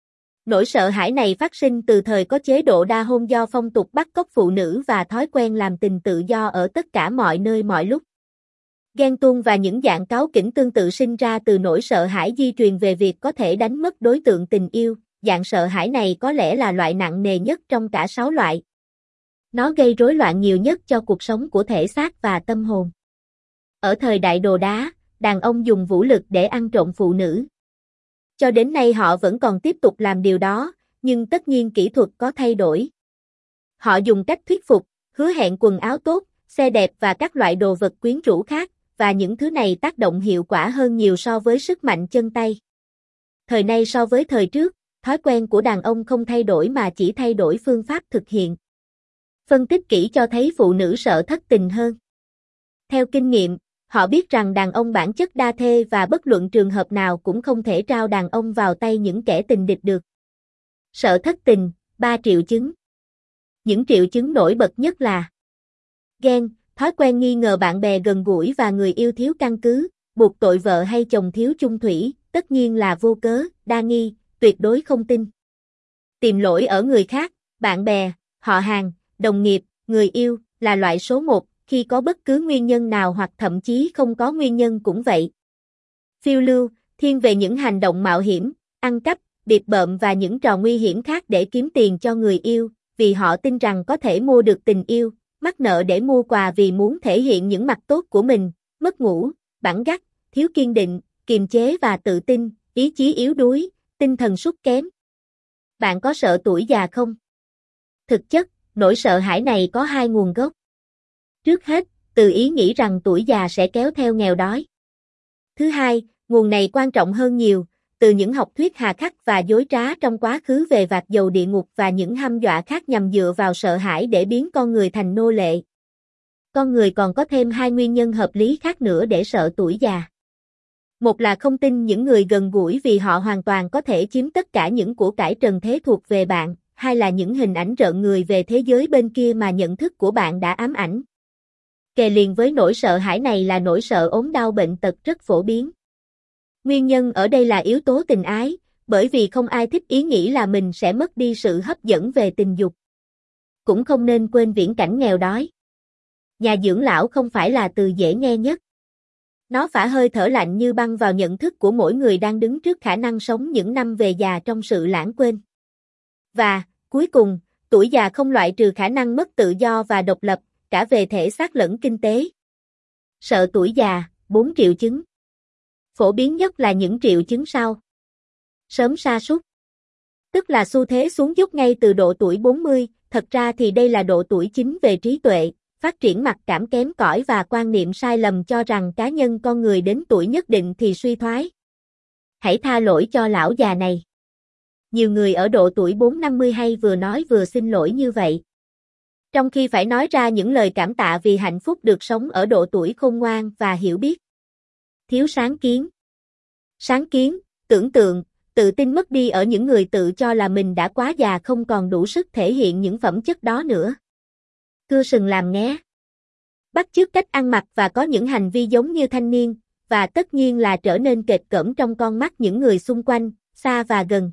Nỗi sợ hãi này phát sinh từ thời có chế độ đa hôn do phong tục bắt cóc phụ nữ và thói quen làm tình tự do ở tất cả mọi nơi mọi lúc. Ghen tuông và những dạng cáu kỉnh tương tự sinh ra từ nỗi sợ hãi di truyền về việc có thể đánh mất đối tượng tình yêu. Dạng sợ hãi này có lẽ là loại nặng nề nhất trong cả sáu loại. Nó gây rối loạn nhiều nhất cho cuộc sống của thể xác và tâm hồn. Ở thời đại đồ đá, đàn ông dùng vũ lực để ăn trộm phụ nữ. Cho đến nay họ vẫn còn tiếp tục làm điều đó, nhưng tất nhiên kỹ thuật có thay đổi. Họ dùng cách thuyết phục, hứa hẹn quần áo tốt, xe đẹp và các loại đồ vật quyến rũ khác, và những thứ này tác động hiệu quả hơn nhiều so với sức mạnh chân tay. Thời nay so với thời trước, thói quen của đàn ông không thay đổi mà chỉ thay đổi phương pháp thực hiện. Phân tích kỹ cho thấy phụ nữ sợ thất tình hơn. Theo kinh nghiệm, họ biết rằng đàn ông bản chất đa thê và bất luận trường hợp nào cũng không thể trao đàn ông vào tay những kẻ tình địch được. Sợ thất tình, ba triệu chứng. Những triệu chứng nổi bật nhất là ghen, thói quen nghi ngờ bạn bè gần gũi và người yêu thiếu căn cứ, buộc tội vợ hay chồng thiếu chung thủy, tất nhiên là vô cớ, đa nghi, tuyệt đối không tin. Tìm lỗi ở người khác, bạn bè, họ hàng, đồng nghiệp, người yêu, là loại số một, khi có bất cứ nguyên nhân nào hoặc thậm chí không có nguyên nhân cũng vậy. Phiêu lưu, thiên về những hành động mạo hiểm, ăn cắp, bịp bợm và những trò nguy hiểm khác để kiếm tiền cho người yêu, vì họ tin rằng có thể mua được tình yêu, mắc nợ để mua quà vì muốn thể hiện những mặt tốt của mình, mất ngủ, bản gắt, thiếu kiên định, kiềm chế và tự tin, ý chí yếu đuối, tinh thần sút kém. Bạn có sợ tuổi già không? Thực chất, nỗi sợ hãi này có hai nguồn gốc. Trước hết, từ ý nghĩ rằng tuổi già sẽ kéo theo nghèo đói. Thứ hai, nguồn này quan trọng hơn nhiều, từ những học thuyết hà khắc và dối trá trong quá khứ về vạc dầu địa ngục và những hăm dọa khác nhằm dựa vào sợ hãi để biến con người thành nô lệ. Con người còn có thêm hai nguyên nhân hợp lý khác nữa để sợ tuổi già. Một là không tin những người gần gũi vì họ hoàn toàn có thể chiếm tất cả những của cải trần thế thuộc về bạn, hai là những hình ảnh rợn người về thế giới bên kia mà nhận thức của bạn đã ám ảnh. Kề liền với nỗi sợ hãi này là nỗi sợ ốm đau bệnh tật rất phổ biến. Nguyên nhân ở đây là yếu tố tình ái, bởi vì không ai thích ý nghĩ là mình sẽ mất đi sự hấp dẫn về tình dục. Cũng không nên quên viễn cảnh nghèo đói. Nhà dưỡng lão không phải là từ dễ nghe nhất. Nó phả hơi thở lạnh như băng vào nhận thức của mỗi người đang đứng trước khả năng sống những năm về già trong sự lãng quên. Và, cuối cùng, tuổi già không loại trừ khả năng mất tự do và độc lập, cả về thể xác lẫn kinh tế. Sợ tuổi già, bốn triệu chứng. Phổ biến nhất là những triệu chứng sau. Sớm sa sút. Tức là xu thế xuống dốc ngay từ độ tuổi bốn mươi, thật ra thì đây là độ tuổi chính về trí tuệ, phát triển mặc cảm kém cỏi và quan niệm sai lầm cho rằng cá nhân con người đến tuổi nhất định thì suy thoái. Hãy tha lỗi cho lão già này. Nhiều người ở độ tuổi bốn năm mươi hay vừa nói vừa xin lỗi như vậy. Trong khi phải nói ra những lời cảm tạ vì hạnh phúc được sống ở độ tuổi khôn ngoan và hiểu biết. Thiếu sáng kiến. Sáng kiến, tưởng tượng, tự tin mất đi ở những người tự cho là mình đã quá già không còn đủ sức thể hiện những phẩm chất đó nữa. Cưa sừng làm nghé. Bắt chước cách ăn mặc và có những hành vi giống như thanh niên, và tất nhiên là trở nên kệch cỡm trong con mắt những người xung quanh, xa và gần.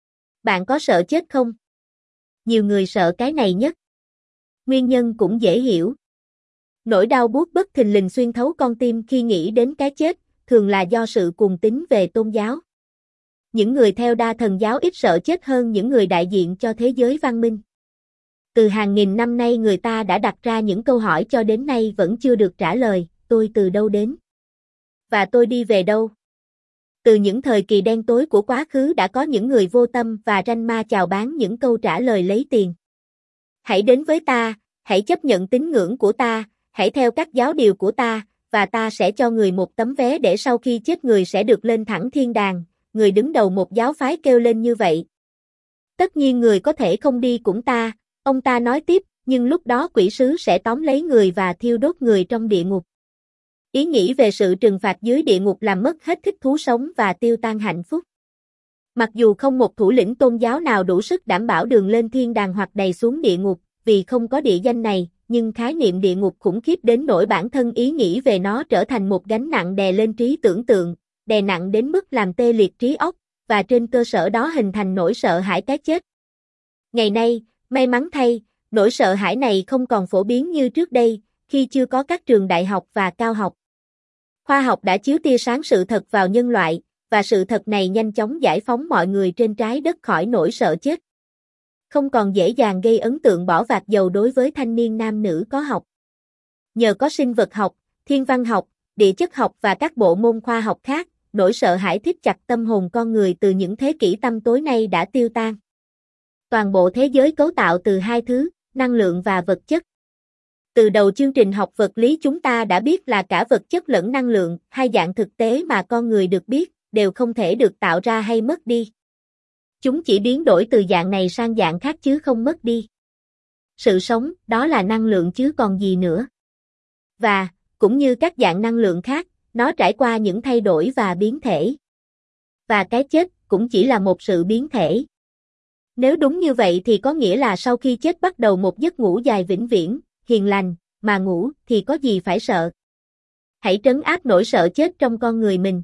Bạn có sợ chết không? Nhiều người sợ cái này nhất. Nguyên nhân cũng dễ hiểu. Nỗi đau buốt bất thình lình xuyên thấu con tim khi nghĩ đến cái chết, thường là do sự cuồng tín về tôn giáo. Những người theo đa thần giáo ít sợ chết hơn những người đại diện cho thế giới văn minh. Từ hàng nghìn năm nay người ta đã đặt ra những câu hỏi cho đến nay vẫn chưa được trả lời, tôi từ đâu đến? Và tôi đi về đâu? Từ những thời kỳ đen tối của quá khứ đã có những người vô tâm và ranh ma chào bán những câu trả lời lấy tiền. Hãy đến với ta, hãy chấp nhận tín ngưỡng của ta, hãy theo các giáo điều của ta, và ta sẽ cho người một tấm vé để sau khi chết người sẽ được lên thẳng thiên đàng, người đứng đầu một giáo phái kêu lên như vậy. Tất nhiên người có thể không đi cũng ta, ông ta nói tiếp, nhưng lúc đó quỷ sứ sẽ tóm lấy người và thiêu đốt người trong địa ngục. Ý nghĩ về sự trừng phạt dưới địa ngục làm mất hết thích thú sống và tiêu tan hạnh phúc. Mặc dù không một thủ lĩnh tôn giáo nào đủ sức đảm bảo đường lên thiên đàng hoặc đầy xuống địa ngục, vì không có địa danh này, nhưng khái niệm địa ngục khủng khiếp đến nỗi bản thân ý nghĩ về nó trở thành một gánh nặng đè lên trí tưởng tượng, đè nặng đến mức làm tê liệt trí óc, và trên cơ sở đó hình thành nỗi sợ hãi cái chết. Ngày nay, may mắn thay, nỗi sợ hãi này không còn phổ biến như trước đây, khi chưa có các trường đại học và cao học. Khoa học đã chiếu tia sáng sự thật vào nhân loại, và sự thật này nhanh chóng giải phóng mọi người trên trái đất khỏi nỗi sợ chết. Không còn dễ dàng gây ấn tượng bỏ vạc dầu đối với thanh niên nam nữ có học. Nhờ có sinh vật học, thiên văn học, địa chất học và các bộ môn khoa học khác, nỗi sợ hãi thít chặt tâm hồn con người từ những thế kỷ tăm tối nay đã tiêu tan. Toàn bộ thế giới cấu tạo từ hai thứ, năng lượng và vật chất. Từ đầu chương trình học vật lý chúng ta đã biết là cả vật chất lẫn năng lượng, hai dạng thực tế mà con người được biết, đều không thể được tạo ra hay mất đi. Chúng chỉ biến đổi từ dạng này sang dạng khác chứ không mất đi. Sự sống, đó là năng lượng chứ còn gì nữa. Và, cũng như các dạng năng lượng khác, nó trải qua những thay đổi và biến thể. Và cái chết, cũng chỉ là một sự biến thể. Nếu đúng như vậy thì có nghĩa là sau khi chết bắt đầu một giấc ngủ dài vĩnh viễn, hiền lành, mà ngủ thì có gì phải sợ. Hãy trấn áp nỗi sợ chết trong con người mình.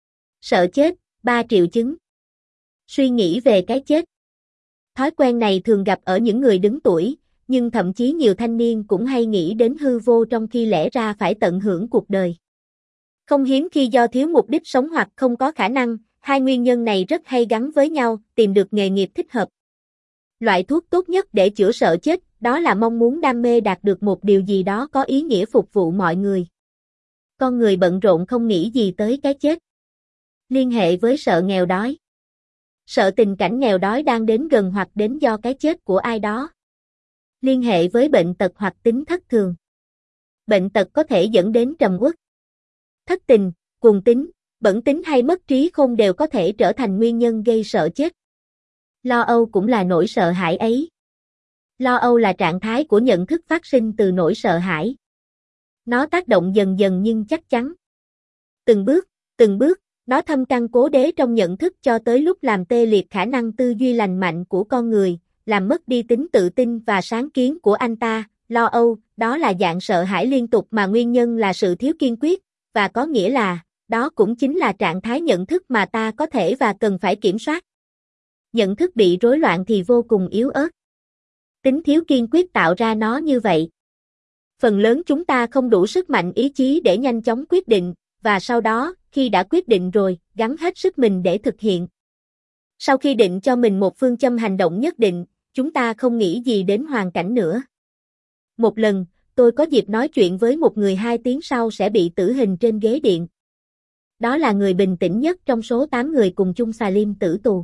Sợ chết, ba triệu chứng. Suy nghĩ về cái chết. Thói quen này thường gặp ở những người đứng tuổi, nhưng thậm chí nhiều thanh niên cũng hay nghĩ đến hư vô trong khi lẽ ra phải tận hưởng cuộc đời. Không hiếm khi do thiếu mục đích sống hoặc không có khả năng, hai nguyên nhân này rất hay gắn với nhau, tìm được nghề nghiệp thích hợp. Loại thuốc tốt nhất để chữa sợ chết, đó là mong muốn đam mê đạt được một điều gì đó có ý nghĩa phục vụ mọi người. Con người bận rộn không nghĩ gì tới cái chết. Liên hệ với sợ nghèo đói. Sợ tình cảnh nghèo đói đang đến gần hoặc đến do cái chết của ai đó. Liên hệ với bệnh tật hoặc tính thất thường. Bệnh tật có thể dẫn đến trầm uất. Thất tình, cuồng tín, bẩn tín hay mất trí khôn đều có thể trở thành nguyên nhân gây sợ chết. Lo âu cũng là nỗi sợ hãi ấy. Lo âu là trạng thái của nhận thức phát sinh từ nỗi sợ hãi. Nó tác động dần dần nhưng chắc chắn. Từng bước, Từng bước, nó thâm căn cố đế trong nhận thức cho tới lúc làm tê liệt khả năng tư duy lành mạnh của con người, làm mất đi tính tự tin và sáng kiến của anh ta. Lo âu, đó là dạng sợ hãi liên tục mà nguyên nhân là sự thiếu kiên quyết, và có nghĩa là, đó cũng chính là trạng thái nhận thức mà ta có thể và cần phải kiểm soát. Nhận thức bị rối loạn thì vô cùng yếu ớt. Tính thiếu kiên quyết tạo ra nó như vậy. Phần lớn chúng ta không đủ sức mạnh ý chí để nhanh chóng quyết định, và sau đó, khi đã quyết định rồi, gắng hết sức mình để thực hiện. Sau khi định cho mình một phương châm hành động nhất định, chúng ta không nghĩ gì đến hoàn cảnh nữa. Một lần, tôi có dịp nói chuyện với một người hai tiếng sau sẽ bị tử hình trên ghế điện. Đó là người bình tĩnh nhất trong số tám người cùng chung xà lim tử tù.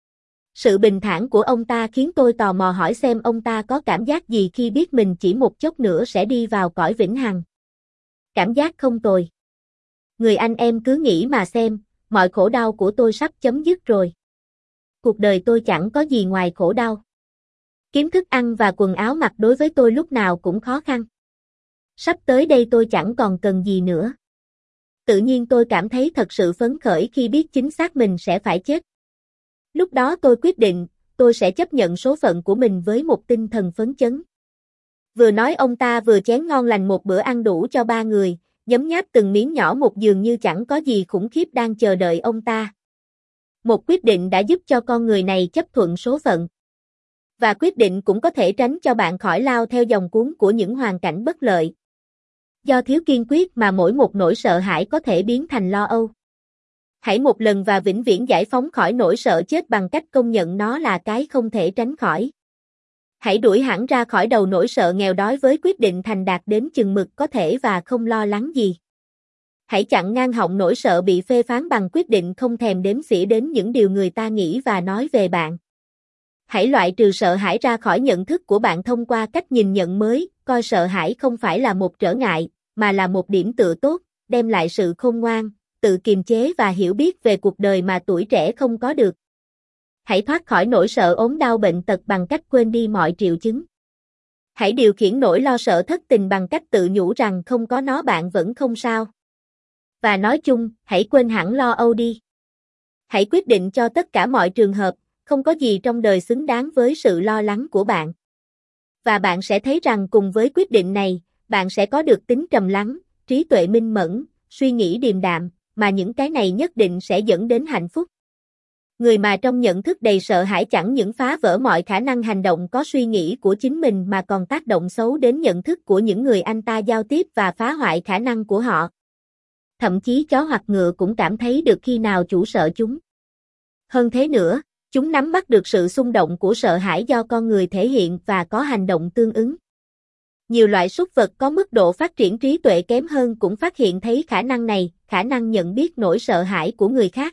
Sự bình thản của ông ta khiến tôi tò mò hỏi xem ông ta có cảm giác gì khi biết mình chỉ một chốc nữa sẽ đi vào cõi vĩnh hằng. Cảm giác không tồi. Người anh em cứ nghĩ mà xem, mọi khổ đau của tôi sắp chấm dứt rồi. Cuộc đời tôi chẳng có gì ngoài khổ đau. Kiếm thức ăn và quần áo mặc đối với tôi lúc nào cũng khó khăn. Sắp tới đây tôi chẳng còn cần gì nữa. Tự nhiên tôi cảm thấy thật sự phấn khởi khi biết chính xác mình sẽ phải chết. Lúc đó tôi quyết định, tôi sẽ chấp nhận số phận của mình với một tinh thần phấn chấn. Vừa nói ông ta vừa chén ngon lành một bữa ăn đủ cho ba người, nhấm nháp từng miếng nhỏ một dường như chẳng có gì khủng khiếp đang chờ đợi ông ta. Một quyết định đã giúp cho con người này chấp thuận số phận. Và quyết định cũng có thể tránh cho bạn khỏi lao theo dòng cuốn của những hoàn cảnh bất lợi. Do thiếu kiên quyết mà mỗi một nỗi sợ hãi có thể biến thành lo âu. Hãy một lần và vĩnh viễn giải phóng khỏi nỗi sợ chết bằng cách công nhận nó là cái không thể tránh khỏi. Hãy đuổi hẳn ra khỏi đầu nỗi sợ nghèo đói với quyết định thành đạt đến chừng mực có thể và không lo lắng gì. Hãy chặn ngang họng nỗi sợ bị phê phán bằng quyết định không thèm đếm xỉa đến những điều người ta nghĩ và nói về bạn. Hãy loại trừ sợ hãi ra khỏi nhận thức của bạn thông qua cách nhìn nhận mới, coi sợ hãi không phải là một trở ngại, mà là một điểm tựa tốt, đem lại sự khôn ngoan, tự kiềm chế và hiểu biết về cuộc đời mà tuổi trẻ không có được. Hãy thoát khỏi nỗi sợ ốm đau bệnh tật bằng cách quên đi mọi triệu chứng. Hãy điều khiển nỗi lo sợ thất tình bằng cách tự nhủ rằng không có nó bạn vẫn không sao. Và nói chung, hãy quên hẳn lo âu đi. Hãy quyết định cho tất cả mọi trường hợp, không có gì trong đời xứng đáng với sự lo lắng của bạn. Và bạn sẽ thấy rằng cùng với quyết định này, bạn sẽ có được tính trầm lắng, trí tuệ minh mẫn, suy nghĩ điềm đạm, mà những cái này nhất định sẽ dẫn đến hạnh phúc. Người mà trong nhận thức đầy sợ hãi chẳng những phá vỡ mọi khả năng hành động có suy nghĩ của chính mình mà còn tác động xấu đến nhận thức của những người anh ta giao tiếp và phá hoại khả năng của họ. Thậm chí chó hoặc ngựa cũng cảm thấy được khi nào chủ sợ chúng. Hơn thế nữa, chúng nắm bắt được sự xung động của sợ hãi do con người thể hiện và có hành động tương ứng. Nhiều loại súc vật có mức độ phát triển trí tuệ kém hơn cũng phát hiện thấy khả năng này, khả năng nhận biết nỗi sợ hãi của người khác.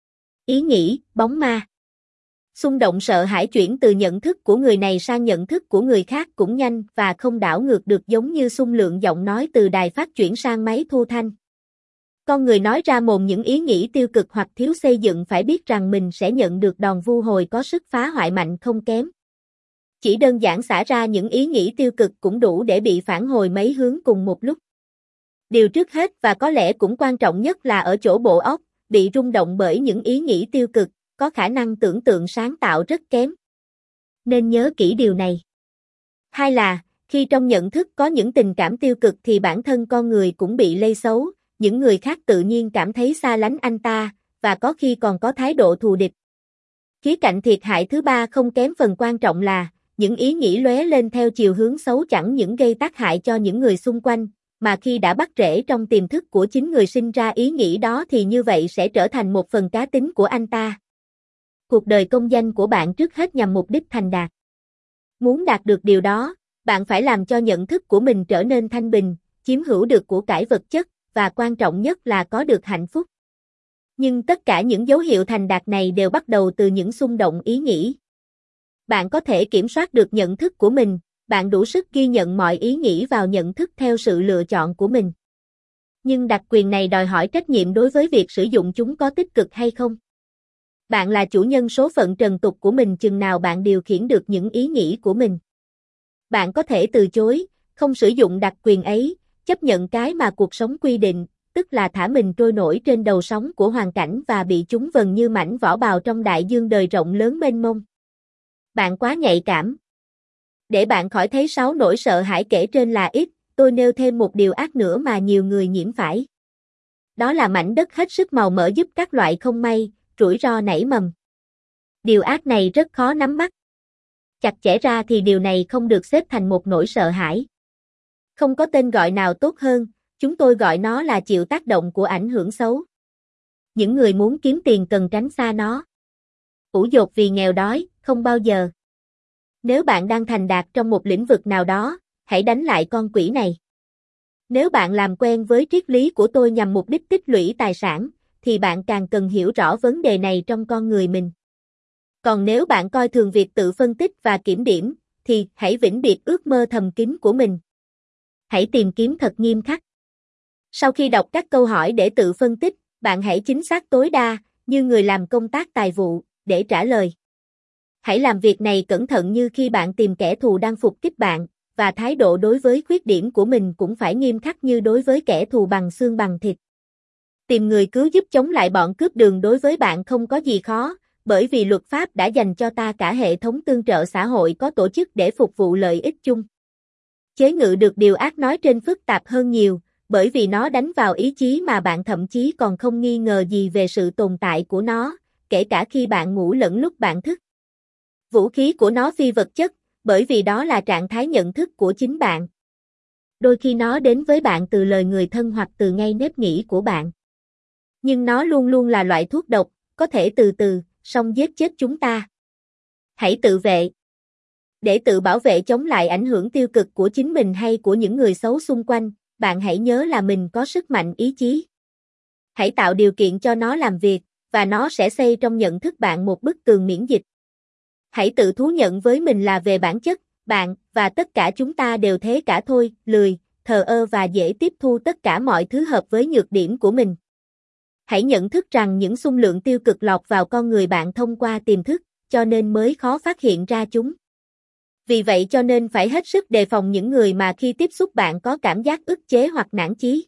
Ý nghĩ, bóng ma. Xung động sợ hãi chuyển từ nhận thức của người này sang nhận thức của người khác cũng nhanh và không đảo ngược được giống như xung lượng giọng nói từ đài phát chuyển sang máy thu thanh. Con người nói ra mồm những ý nghĩ tiêu cực hoặc thiếu xây dựng phải biết rằng mình sẽ nhận được đòn vu hồi có sức phá hoại mạnh không kém. Chỉ đơn giản xả ra những ý nghĩ tiêu cực cũng đủ để bị phản hồi mấy hướng cùng một lúc. Điều trước hết và có lẽ cũng quan trọng nhất là ở chỗ bộ óc, bị rung động bởi những ý nghĩ tiêu cực, có khả năng tưởng tượng sáng tạo rất kém. Nên nhớ kỹ điều này. Hai là, khi trong nhận thức có những tình cảm tiêu cực thì bản thân con người cũng bị lây xấu, những người khác tự nhiên cảm thấy xa lánh anh ta, và có khi còn có thái độ thù địch. Khía cạnh thiệt hại thứ ba không kém phần quan trọng là, những ý nghĩ lóe lên theo chiều hướng xấu chẳng những gây tác hại cho những người xung quanh, mà khi đã bắt rễ trong tiềm thức của chính người sinh ra ý nghĩ đó thì như vậy sẽ trở thành một phần cá tính của anh ta. Cuộc đời công danh của bạn trước hết nhằm mục đích thành đạt. Muốn đạt được điều đó, bạn phải làm cho nhận thức của mình trở nên thanh bình, chiếm hữu được của cải vật chất, và quan trọng nhất là có được hạnh phúc. Nhưng tất cả những dấu hiệu thành đạt này đều bắt đầu từ những xung động ý nghĩ. Bạn có thể kiểm soát được nhận thức của mình, bạn đủ sức ghi nhận mọi ý nghĩ vào nhận thức theo sự lựa chọn của mình. Nhưng đặc quyền này đòi hỏi trách nhiệm đối với việc sử dụng chúng có tích cực hay không. Bạn là chủ nhân số phận trần tục của mình chừng nào bạn điều khiển được những ý nghĩ của mình. Bạn có thể từ chối, không sử dụng đặc quyền ấy, chấp nhận cái mà cuộc sống quy định, tức là thả mình trôi nổi trên đầu sóng của hoàn cảnh và bị chúng vần như mảnh vỏ bào trong đại dương đời rộng lớn mênh mông. Bạn quá nhạy cảm. Để bạn khỏi thấy sáu nỗi sợ hãi kể trên là ít, tôi nêu thêm một điều ác nữa mà nhiều người nhiễm phải. Đó là mảnh đất hết sức màu mỡ giúp các loại không may, rủi ro nảy mầm. Điều ác này rất khó nắm bắt. Chặt chẽ ra thì điều này không được xếp thành một nỗi sợ hãi. Không có tên gọi nào tốt hơn, chúng tôi gọi nó là chịu tác động của ảnh hưởng xấu. Những người muốn kiếm tiền cần tránh xa nó. Ủ dột vì nghèo đói, không bao giờ. Nếu bạn đang thành đạt trong một lĩnh vực nào đó, hãy đánh lại con quỷ này. Nếu bạn làm quen với triết lý của tôi nhằm mục đích tích lũy tài sản, thì bạn càng cần hiểu rõ vấn đề này trong con người mình. Còn nếu bạn coi thường việc tự phân tích và kiểm điểm, thì hãy vĩnh biệt ước mơ thầm kín của mình. Hãy tìm kiếm thật nghiêm khắc. Sau khi đọc các câu hỏi để tự phân tích, bạn hãy chính xác tối đa, như người làm công tác tài vụ, để trả lời. Hãy làm việc này cẩn thận như khi bạn tìm kẻ thù đang phục kích bạn, và thái độ đối với khuyết điểm của mình cũng phải nghiêm khắc như đối với kẻ thù bằng xương bằng thịt. Tìm người cứu giúp chống lại bọn cướp đường đối với bạn không có gì khó, bởi vì luật pháp đã dành cho ta cả hệ thống tương trợ xã hội có tổ chức để phục vụ lợi ích chung. Chế ngự được điều ác nói trên phức tạp hơn nhiều, bởi vì nó đánh vào ý chí mà bạn thậm chí còn không nghi ngờ gì về sự tồn tại của nó, kể cả khi bạn ngủ lẫn lúc bạn thức. Vũ khí của nó phi vật chất, bởi vì đó là trạng thái nhận thức của chính bạn. Đôi khi nó đến với bạn từ lời người thân hoặc từ ngay nếp nghĩ của bạn. Nhưng nó luôn luôn là loại thuốc độc, có thể từ từ, song giết chết chúng ta. Hãy tự vệ. Để tự bảo vệ chống lại ảnh hưởng tiêu cực của chính mình hay của những người xấu xung quanh, bạn hãy nhớ là mình có sức mạnh ý chí. Hãy tạo điều kiện cho nó làm việc, và nó sẽ xây trong nhận thức bạn một bức tường miễn dịch. Hãy tự thú nhận với mình là về bản chất, bạn, và tất cả chúng ta đều thế cả thôi, lười, thờ ơ và dễ tiếp thu tất cả mọi thứ hợp với nhược điểm của mình. Hãy nhận thức rằng những xung lượng tiêu cực lọt vào con người bạn thông qua tiềm thức, cho nên mới khó phát hiện ra chúng. Vì vậy cho nên phải hết sức đề phòng những người mà khi tiếp xúc bạn có cảm giác ức chế hoặc nản chí.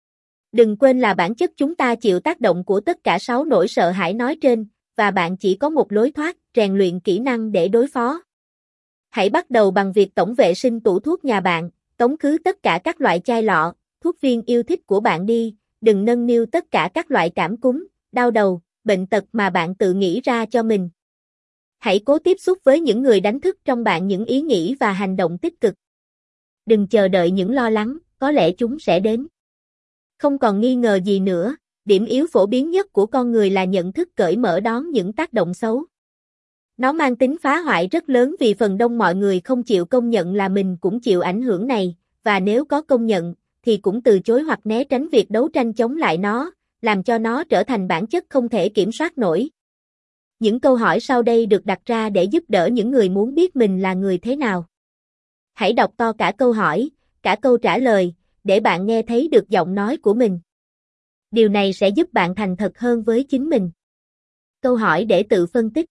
Đừng quên là bản chất chúng ta chịu tác động của tất cả sáu nỗi sợ hãi nói trên, và bạn chỉ có một lối thoát, rèn luyện kỹ năng để đối phó. Hãy bắt đầu bằng việc tổng vệ sinh tủ thuốc nhà bạn, tống khứ tất cả các loại chai lọ, thuốc viên yêu thích của bạn đi, đừng nâng niu tất cả các loại cảm cúm, đau đầu, bệnh tật mà bạn tự nghĩ ra cho mình. Hãy cố tiếp xúc với những người đánh thức trong bạn những ý nghĩ và hành động tích cực. Đừng chờ đợi những lo lắng, có lẽ chúng sẽ đến. Không còn nghi ngờ gì nữa, điểm yếu phổ biến nhất của con người là nhận thức cởi mở đón những tác động xấu. Nó mang tính phá hoại rất lớn vì phần đông mọi người không chịu công nhận là mình cũng chịu ảnh hưởng này, và nếu có công nhận, thì cũng từ chối hoặc né tránh việc đấu tranh chống lại nó, làm cho nó trở thành bản chất không thể kiểm soát nổi. Những câu hỏi sau đây được đặt ra để giúp đỡ những người muốn biết mình là người thế nào. Hãy đọc to cả câu hỏi, cả câu trả lời, để bạn nghe thấy được giọng nói của mình. Điều này sẽ giúp bạn thành thật hơn với chính mình. Câu hỏi để tự phân tích.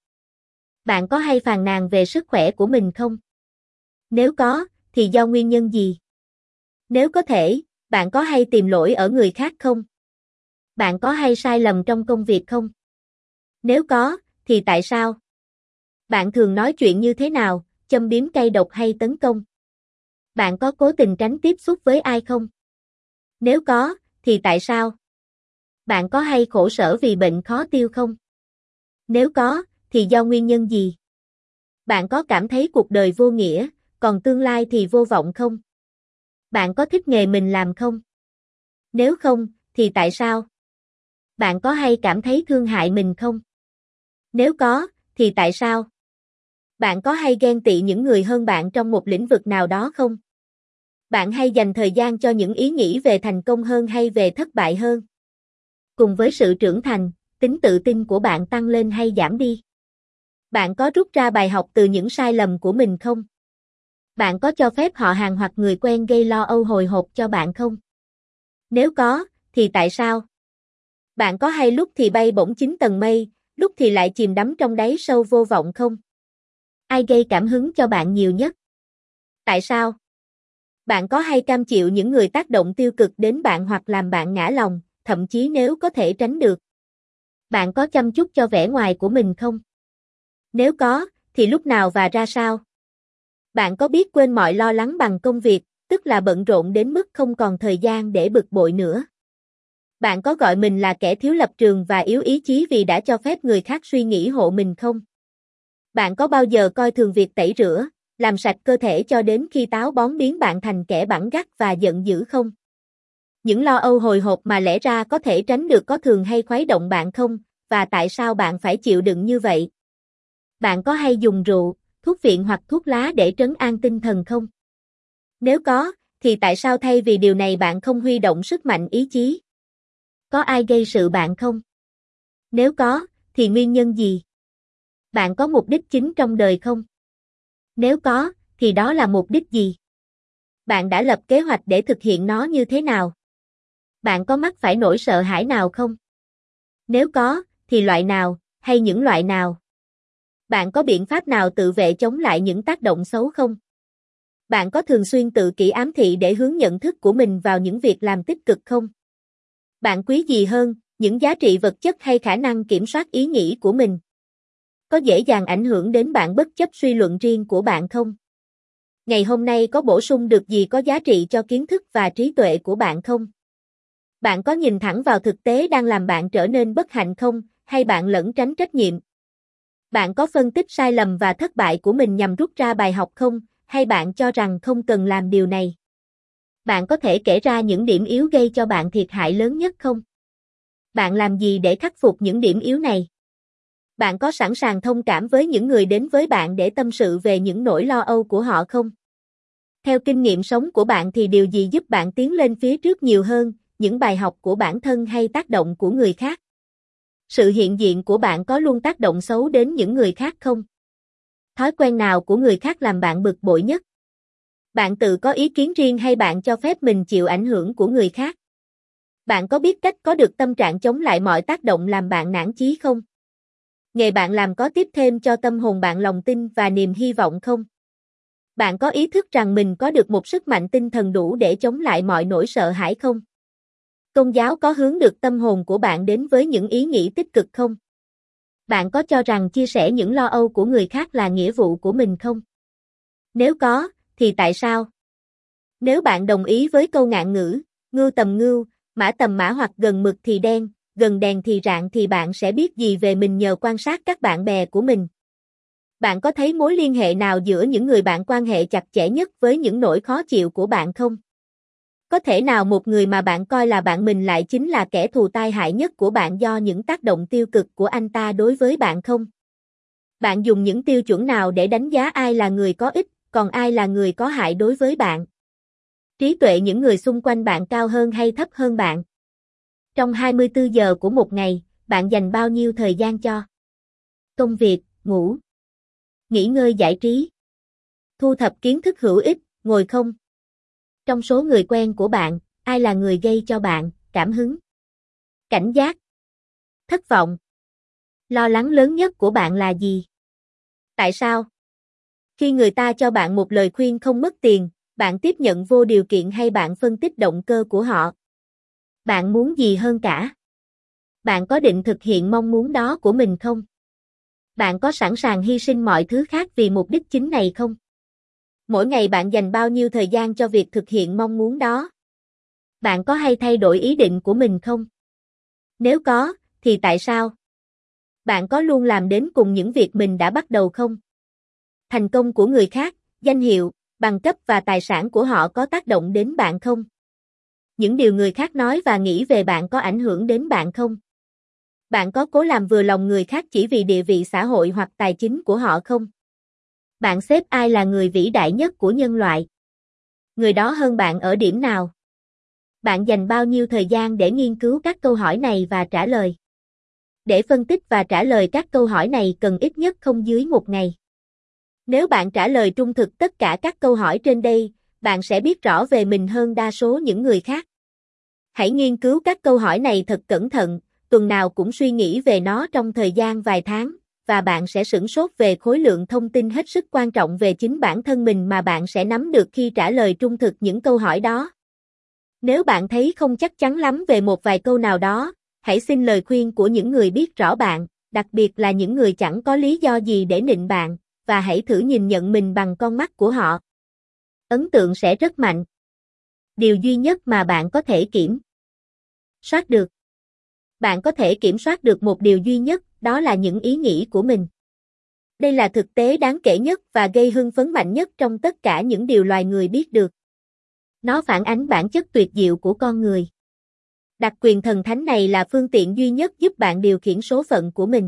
Bạn có hay phàn nàn về sức khỏe của mình không? Nếu có, thì do nguyên nhân gì? Nếu có thể, bạn có hay tìm lỗi ở người khác không? Bạn có hay sai lầm trong công việc không? Nếu có, thì tại sao? Bạn thường nói chuyện như thế nào, châm biếm cay độc hay tấn công? Bạn có cố tình tránh tiếp xúc với ai không? Nếu có, thì tại sao? Bạn có hay khổ sở vì bệnh khó tiêu không? Nếu có, thì do nguyên nhân gì? Bạn có cảm thấy cuộc đời vô nghĩa, còn tương lai thì vô vọng không? Bạn có thích nghề mình làm không? Nếu không, thì tại sao? Bạn có hay cảm thấy thương hại mình không? Nếu có, thì tại sao? Bạn có hay ghen tị những người hơn bạn trong một lĩnh vực nào đó không? Bạn hay dành thời gian cho những ý nghĩ về thành công hơn hay về thất bại hơn? Cùng với sự trưởng thành, tính tự tin của bạn tăng lên hay giảm đi? Bạn có rút ra bài học từ những sai lầm của mình không? Bạn có cho phép họ hàng hoặc người quen gây lo âu hồi hộp cho bạn không? Nếu có, thì tại sao? Bạn có hay lúc thì bay bổng chín tầng mây, lúc thì lại chìm đắm trong đáy sâu vô vọng không? Ai gây cảm hứng cho bạn nhiều nhất? Tại sao? Bạn có hay cam chịu những người tác động tiêu cực đến bạn hoặc làm bạn ngã lòng, thậm chí nếu có thể tránh được. Bạn có chăm chút cho vẻ ngoài của mình không? Nếu có, thì lúc nào và ra sao? Bạn có biết quên mọi lo lắng bằng công việc, tức là bận rộn đến mức không còn thời gian để bực bội nữa? Bạn có gọi mình là kẻ thiếu lập trường và yếu ý chí vì đã cho phép người khác suy nghĩ hộ mình không? Bạn có bao giờ coi thường việc tẩy rửa, làm sạch cơ thể cho đến khi táo bón biến bạn thành kẻ bẵng gắt và giận dữ không? Những lo âu hồi hộp mà lẽ ra có thể tránh được có thường hay khuấy động bạn không, và tại sao bạn phải chịu đựng như vậy? Bạn có hay dùng rượu, thuốc viện hoặc thuốc lá để trấn an tinh thần không? Nếu có, thì tại sao thay vì điều này bạn không huy động sức mạnh ý chí? Có ai gây sự bạn không? Nếu có, thì nguyên nhân gì? Bạn có mục đích chính trong đời không? Nếu có, thì đó là mục đích gì? Bạn đã lập kế hoạch để thực hiện nó như thế nào? Bạn có mắc phải nỗi sợ hãi nào không? Nếu có, thì loại nào, hay những loại nào? Bạn có biện pháp nào tự vệ chống lại những tác động xấu không? Bạn có thường xuyên tự kỷ ám thị để hướng nhận thức của mình vào những việc làm tích cực không? Bạn quý gì hơn, những giá trị vật chất hay khả năng kiểm soát ý nghĩ của mình? Có dễ dàng ảnh hưởng đến bạn bất chấp suy luận riêng của bạn không? Ngày hôm nay có bổ sung được gì có giá trị cho kiến thức và trí tuệ của bạn không? Bạn có nhìn thẳng vào thực tế đang làm bạn trở nên bất hạnh không, hay bạn lẩn tránh trách nhiệm? Bạn có phân tích sai lầm và thất bại của mình nhằm rút ra bài học không, hay bạn cho rằng không cần làm điều này? Bạn có thể kể ra những điểm yếu gây cho bạn thiệt hại lớn nhất không? Bạn làm gì để khắc phục những điểm yếu này? Bạn có sẵn sàng thông cảm với những người đến với bạn để tâm sự về những nỗi lo âu của họ không? Theo kinh nghiệm sống của bạn thì điều gì giúp bạn tiến lên phía trước nhiều hơn, những bài học của bản thân hay tác động của người khác? Sự hiện diện của bạn có luôn tác động xấu đến những người khác không? Thói quen nào của người khác làm bạn bực bội nhất? Bạn tự có ý kiến riêng hay bạn cho phép mình chịu ảnh hưởng của người khác? Bạn có biết cách có được tâm trạng chống lại mọi tác động làm bạn nản chí không? Nghề bạn làm có tiếp thêm cho tâm hồn bạn lòng tin và niềm hy vọng không? Bạn có ý thức rằng mình có được một sức mạnh tinh thần đủ để chống lại mọi nỗi sợ hãi không? Công giáo có hướng được tâm hồn của bạn đến với những ý nghĩ tích cực không? Bạn có cho rằng chia sẻ những lo âu của người khác là nghĩa vụ của mình không? Nếu có, thì tại sao? Nếu bạn đồng ý với câu ngạn ngữ, ngưu tầm ngưu, mã tầm mã hoặc gần mực thì đen, gần đèn thì rạng thì bạn sẽ biết gì về mình nhờ quan sát các bạn bè của mình? Bạn có thấy mối liên hệ nào giữa những người bạn quan hệ chặt chẽ nhất với những nỗi khó chịu của bạn không? Có thể nào một người mà bạn coi là bạn mình lại chính là kẻ thù tai hại nhất của bạn do những tác động tiêu cực của anh ta đối với bạn không? Bạn dùng những tiêu chuẩn nào để đánh giá ai là người có ích, còn ai là người có hại đối với bạn? Trí tuệ những người xung quanh bạn cao hơn hay thấp hơn bạn? Trong hai mươi tư giờ của một ngày, bạn dành bao nhiêu thời gian cho công việc, ngủ, nghỉ ngơi giải trí, thu thập kiến thức hữu ích, ngồi không? Trong số người quen của bạn, ai là người gây cho bạn cảm hứng, cảnh giác, thất vọng? Lo lắng lớn nhất của bạn là gì? Tại sao? Khi người ta cho bạn một lời khuyên không mất tiền, bạn tiếp nhận vô điều kiện hay bạn phân tích động cơ của họ? Bạn muốn gì hơn cả? Bạn có định thực hiện mong muốn đó của mình không? Bạn có sẵn sàng hy sinh mọi thứ khác vì mục đích chính này không? Mỗi ngày bạn dành bao nhiêu thời gian cho việc thực hiện mong muốn đó? Bạn có hay thay đổi ý định của mình không? Nếu có, thì tại sao? Bạn có luôn làm đến cùng những việc mình đã bắt đầu không? Thành công của người khác, danh hiệu, bằng cấp và tài sản của họ có tác động đến bạn không? Những điều người khác nói và nghĩ về bạn có ảnh hưởng đến bạn không? Bạn có cố làm vừa lòng người khác chỉ vì địa vị xã hội hoặc tài chính của họ không? Bạn xếp ai là người vĩ đại nhất của nhân loại? Người đó hơn bạn ở điểm nào? Bạn dành bao nhiêu thời gian để nghiên cứu các câu hỏi này và trả lời? Để phân tích và trả lời các câu hỏi này cần ít nhất không dưới một ngày. Nếu bạn trả lời trung thực tất cả các câu hỏi trên đây, bạn sẽ biết rõ về mình hơn đa số những người khác. Hãy nghiên cứu các câu hỏi này thật cẩn thận, tuần nào cũng suy nghĩ về nó trong thời gian vài tháng, và bạn sẽ sửng sốt về khối lượng thông tin hết sức quan trọng về chính bản thân mình mà bạn sẽ nắm được khi trả lời trung thực những câu hỏi đó. Nếu bạn thấy không chắc chắn lắm về một vài câu nào đó, hãy xin lời khuyên của những người biết rõ bạn, đặc biệt là những người chẳng có lý do gì để nịnh bạn, và hãy thử nhìn nhận mình bằng con mắt của họ. Ấn tượng sẽ rất mạnh. Điều duy nhất mà bạn có thể kiểm soát được. Bạn có thể kiểm soát được một điều duy nhất, đó là những ý nghĩ của mình. Đây là thực tế đáng kể nhất và gây hưng phấn mạnh nhất trong tất cả những điều loài người biết được. Nó phản ánh bản chất tuyệt diệu của con người. Đặc quyền thần thánh này là phương tiện duy nhất giúp bạn điều khiển số phận của mình.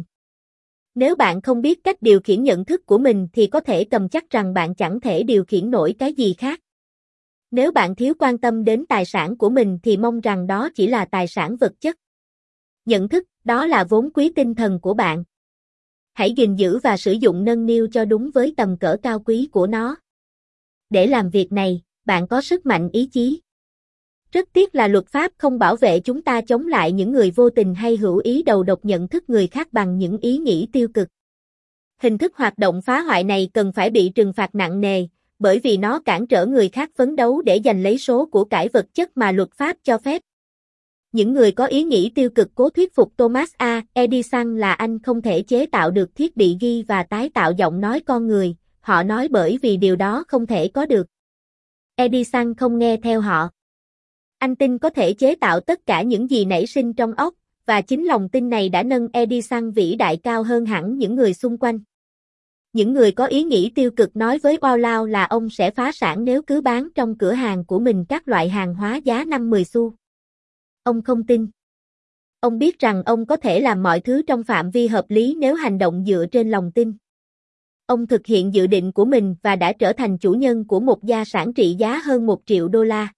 Nếu bạn không biết cách điều khiển nhận thức của mình thì có thể cầm chắc rằng bạn chẳng thể điều khiển nổi cái gì khác. Nếu bạn thiếu quan tâm đến tài sản của mình thì mong rằng đó chỉ là tài sản vật chất. Nhận thức, đó là vốn quý tinh thần của bạn. Hãy gìn giữ và sử dụng nâng niu cho đúng với tầm cỡ cao quý của nó. Để làm việc này, bạn có sức mạnh ý chí. Rất tiếc là luật pháp không bảo vệ chúng ta chống lại những người vô tình hay hữu ý đầu độc nhận thức người khác bằng những ý nghĩ tiêu cực. Hình thức hoạt động phá hoại này cần phải bị trừng phạt nặng nề, bởi vì nó cản trở người khác phấn đấu để giành lấy số của cải vật chất mà luật pháp cho phép. Những người có ý nghĩ tiêu cực cố thuyết phục Thomas A. Edison là anh không thể chế tạo được thiết bị ghi và tái tạo giọng nói con người, họ nói bởi vì điều đó không thể có được. Edison không nghe theo họ. Anh tin có thể chế tạo tất cả những gì nảy sinh trong óc, và chính lòng tin này đã nâng Edison vĩ đại cao hơn hẳn những người xung quanh. Những người có ý nghĩ tiêu cực nói với Paul là ông sẽ phá sản nếu cứ bán trong cửa hàng của mình các loại hàng hóa giá năm mười xu. Ông không tin. Ông biết rằng ông có thể làm mọi thứ trong phạm vi hợp lý nếu hành động dựa trên lòng tin. Ông thực hiện dự định của mình và đã trở thành chủ nhân của một gia sản trị giá hơn một triệu đô la.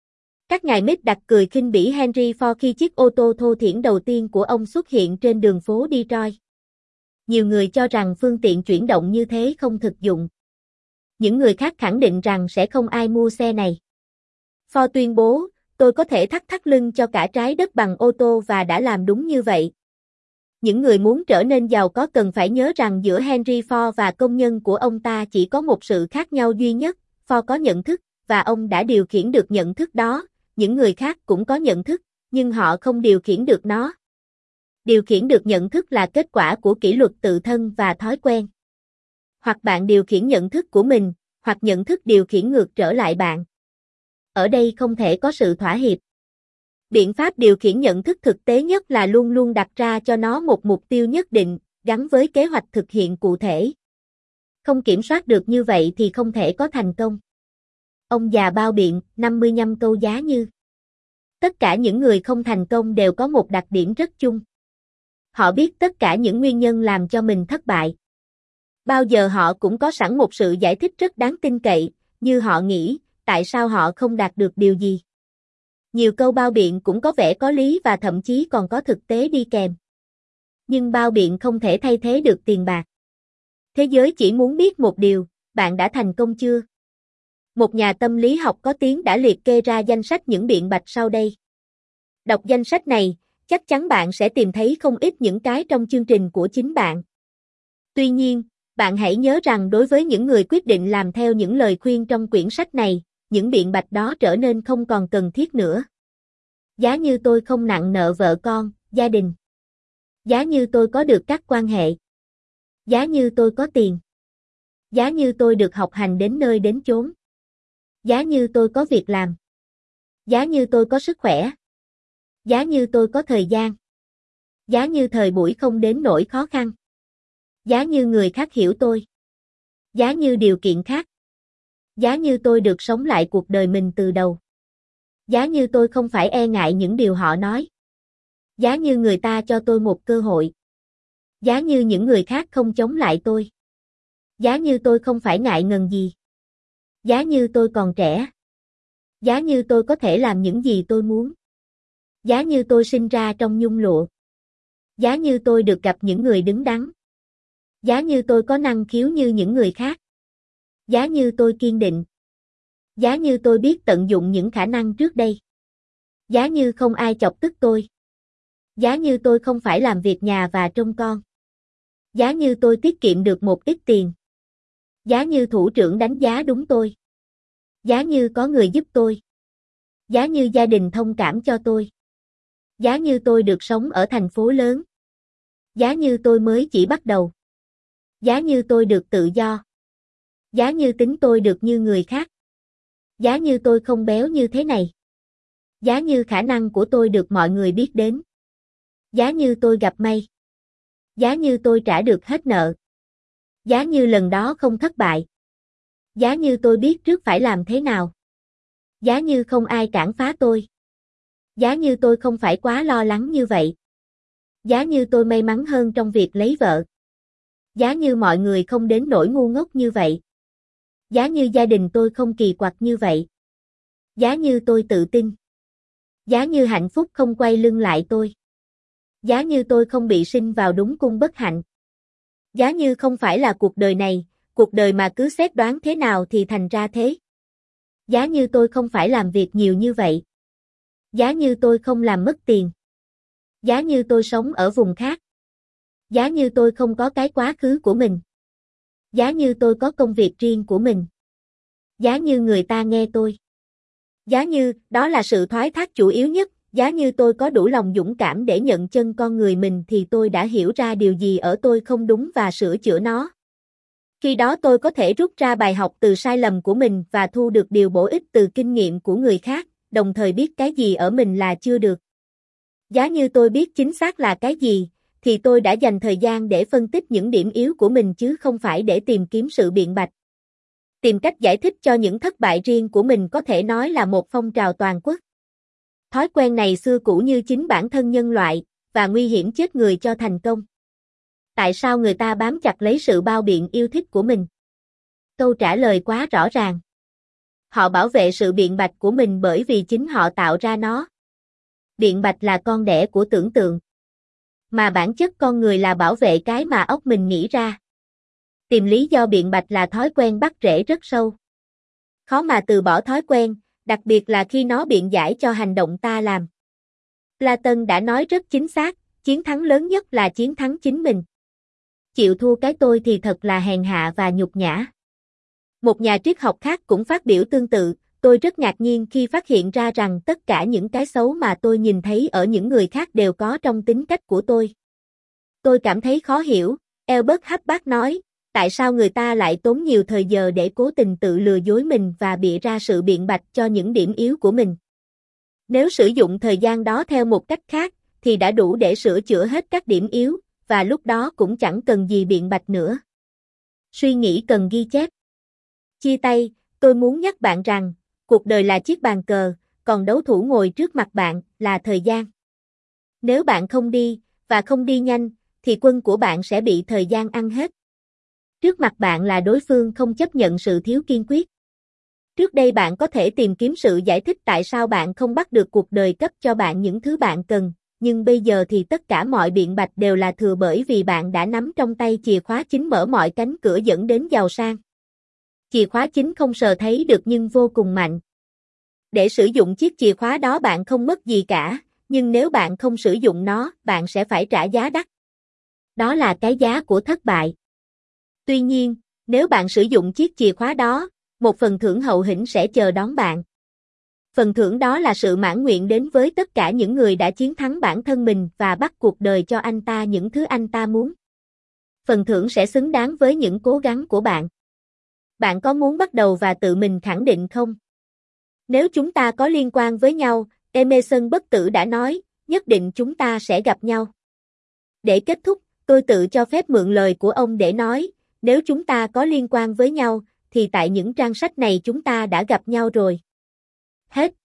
Các ngài Mít đặt cười khinh bỉ Henry Ford khi chiếc ô tô thô thiển đầu tiên của ông xuất hiện trên đường phố Detroit. Nhiều người cho rằng phương tiện chuyển động như thế không thực dụng. Những người khác khẳng định rằng sẽ không ai mua xe này. Ford tuyên bố, tôi có thể thắt thắt lưng cho cả trái đất bằng ô tô và đã làm đúng như vậy. Những người muốn trở nên giàu có cần phải nhớ rằng giữa Henry Ford và công nhân của ông ta chỉ có một sự khác nhau duy nhất, Ford có nhận thức, và ông đã điều khiển được nhận thức đó, những người khác cũng có nhận thức, nhưng họ không điều khiển được nó. Điều khiển được nhận thức là kết quả của kỷ luật tự thân và thói quen. Hoặc bạn điều khiển nhận thức của mình, hoặc nhận thức điều khiển ngược trở lại bạn. Ở đây không thể có sự thỏa hiệp. Biện pháp điều khiển nhận thức thực tế nhất là luôn luôn đặt ra cho nó một mục tiêu nhất định, gắn với kế hoạch thực hiện cụ thể. Không kiểm soát được như vậy thì không thể có thành công. Ông già bao biện, năm mươi lăm câu giá như. Tất cả những người không thành công đều có một đặc điểm rất chung. Họ biết tất cả những nguyên nhân làm cho mình thất bại. Bao giờ họ cũng có sẵn một sự giải thích rất đáng tin cậy, như họ nghĩ, tại sao họ không đạt được điều gì. Nhiều câu bao biện cũng có vẻ có lý và thậm chí còn có thực tế đi kèm. Nhưng bao biện không thể thay thế được tiền bạc. Thế giới chỉ muốn biết một điều, bạn đã thành công chưa? Một nhà tâm lý học có tiếng đã liệt kê ra danh sách những biện bạch sau đây. Đọc danh sách này, chắc chắn bạn sẽ tìm thấy không ít những cái trong chương trình của chính bạn. Tuy nhiên, bạn hãy nhớ rằng đối với những người quyết định làm theo những lời khuyên trong quyển sách này, những biện bạch đó trở nên không còn cần thiết nữa. Giá như tôi không nặng nợ vợ con, gia đình. Giá như tôi có được các quan hệ. Giá như tôi có tiền. Giá như tôi được học hành đến nơi đến chốn. Giá như tôi có việc làm. Giá như tôi có sức khỏe. Giá như tôi có thời gian. Giá như thời buổi không đến nỗi khó khăn. Giá như người khác hiểu tôi. Giá như điều kiện khác. Giá như tôi được sống lại cuộc đời mình từ đầu. Giá như tôi không phải e ngại những điều họ nói. Giá như người ta cho tôi một cơ hội. Giá như những người khác không chống lại tôi. Giá như tôi không phải ngại ngần gì. Giá như tôi còn trẻ. Giá như tôi có thể làm những gì tôi muốn. Giá như tôi sinh ra trong nhung lụa. Giá như tôi được gặp những người đứng đắn. Giá như tôi có năng khiếu như những người khác. Giá như tôi kiên định. Giá như tôi biết tận dụng những khả năng trước đây. Giá như không ai chọc tức tôi. Giá như tôi không phải làm việc nhà và trông con. Giá như tôi tiết kiệm được một ít tiền. Giá như thủ trưởng đánh giá đúng tôi. Giá như có người giúp tôi. Giá như gia đình thông cảm cho tôi. Giá như tôi được sống ở thành phố lớn. Giá như tôi mới chỉ bắt đầu. Giá như tôi được tự do. Giá như tính tôi được như người khác. Giá như tôi không béo như thế này. Giá như khả năng của tôi được mọi người biết đến. Giá như tôi gặp may. Giá như tôi trả được hết nợ. Giá như lần đó không thất bại. Giá như tôi biết trước phải làm thế nào. Giá như không ai cản phá tôi. Giá như tôi không phải quá lo lắng như vậy. Giá như tôi may mắn hơn trong việc lấy vợ. Giá như mọi người không đến nỗi ngu ngốc như vậy. Giá như gia đình tôi không kỳ quặc như vậy. Giá như tôi tự tin. Giá như hạnh phúc không quay lưng lại tôi. Giá như tôi không bị sinh vào đúng cung bất hạnh. Giá như không phải là cuộc đời này, cuộc đời mà cứ xét đoán thế nào thì thành ra thế. Giá như tôi không phải làm việc nhiều như vậy. Giá như tôi không làm mất tiền. Giá như tôi sống ở vùng khác. Giá như tôi không có cái quá khứ của mình. Giá như tôi có công việc riêng của mình. Giá như người ta nghe tôi. Giá như, đó là sự thoái thác chủ yếu nhất. Giá như tôi có đủ lòng dũng cảm để nhận chân con người mình thì tôi đã hiểu ra điều gì ở tôi không đúng và sửa chữa nó. Khi đó tôi có thể rút ra bài học từ sai lầm của mình và thu được điều bổ ích từ kinh nghiệm của người khác, đồng thời biết cái gì ở mình là chưa được. Giá như tôi biết chính xác là cái gì, thì tôi đã dành thời gian để phân tích những điểm yếu của mình chứ không phải để tìm kiếm sự biện bạch. Tìm cách giải thích cho những thất bại riêng của mình có thể nói là một phong trào toàn quốc. Thói quen này xưa cũ như chính bản thân nhân loại, và nguy hiểm chết người cho thành công. Tại sao người ta bám chặt lấy sự bao biện yêu thích của mình? Câu trả lời quá rõ ràng. Họ bảo vệ sự biện bạch của mình bởi vì chính họ tạo ra nó. Biện bạch là con đẻ của tưởng tượng. Mà bản chất con người là bảo vệ cái mà óc mình nghĩ ra. Tìm lý do biện bạch là thói quen bắt rễ rất sâu. Khó mà từ bỏ thói quen, đặc biệt là khi nó biện giải cho hành động ta làm. Platon đã nói rất chính xác, chiến thắng lớn nhất là chiến thắng chính mình. Chịu thua cái tôi thì thật là hèn hạ và nhục nhã. Một nhà triết học khác cũng phát biểu tương tự, tôi rất ngạc nhiên khi phát hiện ra rằng tất cả những cái xấu mà tôi nhìn thấy ở những người khác đều có trong tính cách của tôi. Tôi cảm thấy khó hiểu, Albert Hubbard nói, tại sao người ta lại tốn nhiều thời giờ để cố tình tự lừa dối mình và bịa ra sự biện bạch cho những điểm yếu của mình. Nếu sử dụng thời gian đó theo một cách khác, thì đã đủ để sửa chữa hết các điểm yếu, và lúc đó cũng chẳng cần gì biện bạch nữa. Suy nghĩ cần ghi chép. Chia tay, tôi muốn nhắc bạn rằng, cuộc đời là chiếc bàn cờ, còn đấu thủ ngồi trước mặt bạn là thời gian. Nếu bạn không đi, và không đi nhanh, thì quân của bạn sẽ bị thời gian ăn hết. Trước mặt bạn là đối phương không chấp nhận sự thiếu kiên quyết. Trước đây bạn có thể tìm kiếm sự giải thích tại sao bạn không bắt được cuộc đời cấp cho bạn những thứ bạn cần, nhưng bây giờ thì tất cả mọi biện bạch đều là thừa bởi vì bạn đã nắm trong tay chìa khóa chính mở mọi cánh cửa dẫn đến giàu sang. Chìa khóa chính không sờ thấy được nhưng vô cùng mạnh. Để sử dụng chiếc chìa khóa đó bạn không mất gì cả, nhưng nếu bạn không sử dụng nó, bạn sẽ phải trả giá đắt. Đó là cái giá của thất bại. Tuy nhiên, nếu bạn sử dụng chiếc chìa khóa đó, một phần thưởng hậu hĩnh sẽ chờ đón bạn. Phần thưởng đó là sự mãn nguyện đến với tất cả những người đã chiến thắng bản thân mình và bắt cuộc đời cho anh ta những thứ anh ta muốn. Phần thưởng sẽ xứng đáng với những cố gắng của bạn. Bạn có muốn bắt đầu và tự mình khẳng định không? Nếu chúng ta có liên quan với nhau, Emerson bất tử đã nói, nhất định chúng ta sẽ gặp nhau. Để kết thúc, tôi tự cho phép mượn lời của ông để nói, nếu chúng ta có liên quan với nhau, thì tại những trang sách này chúng ta đã gặp nhau rồi. Hết.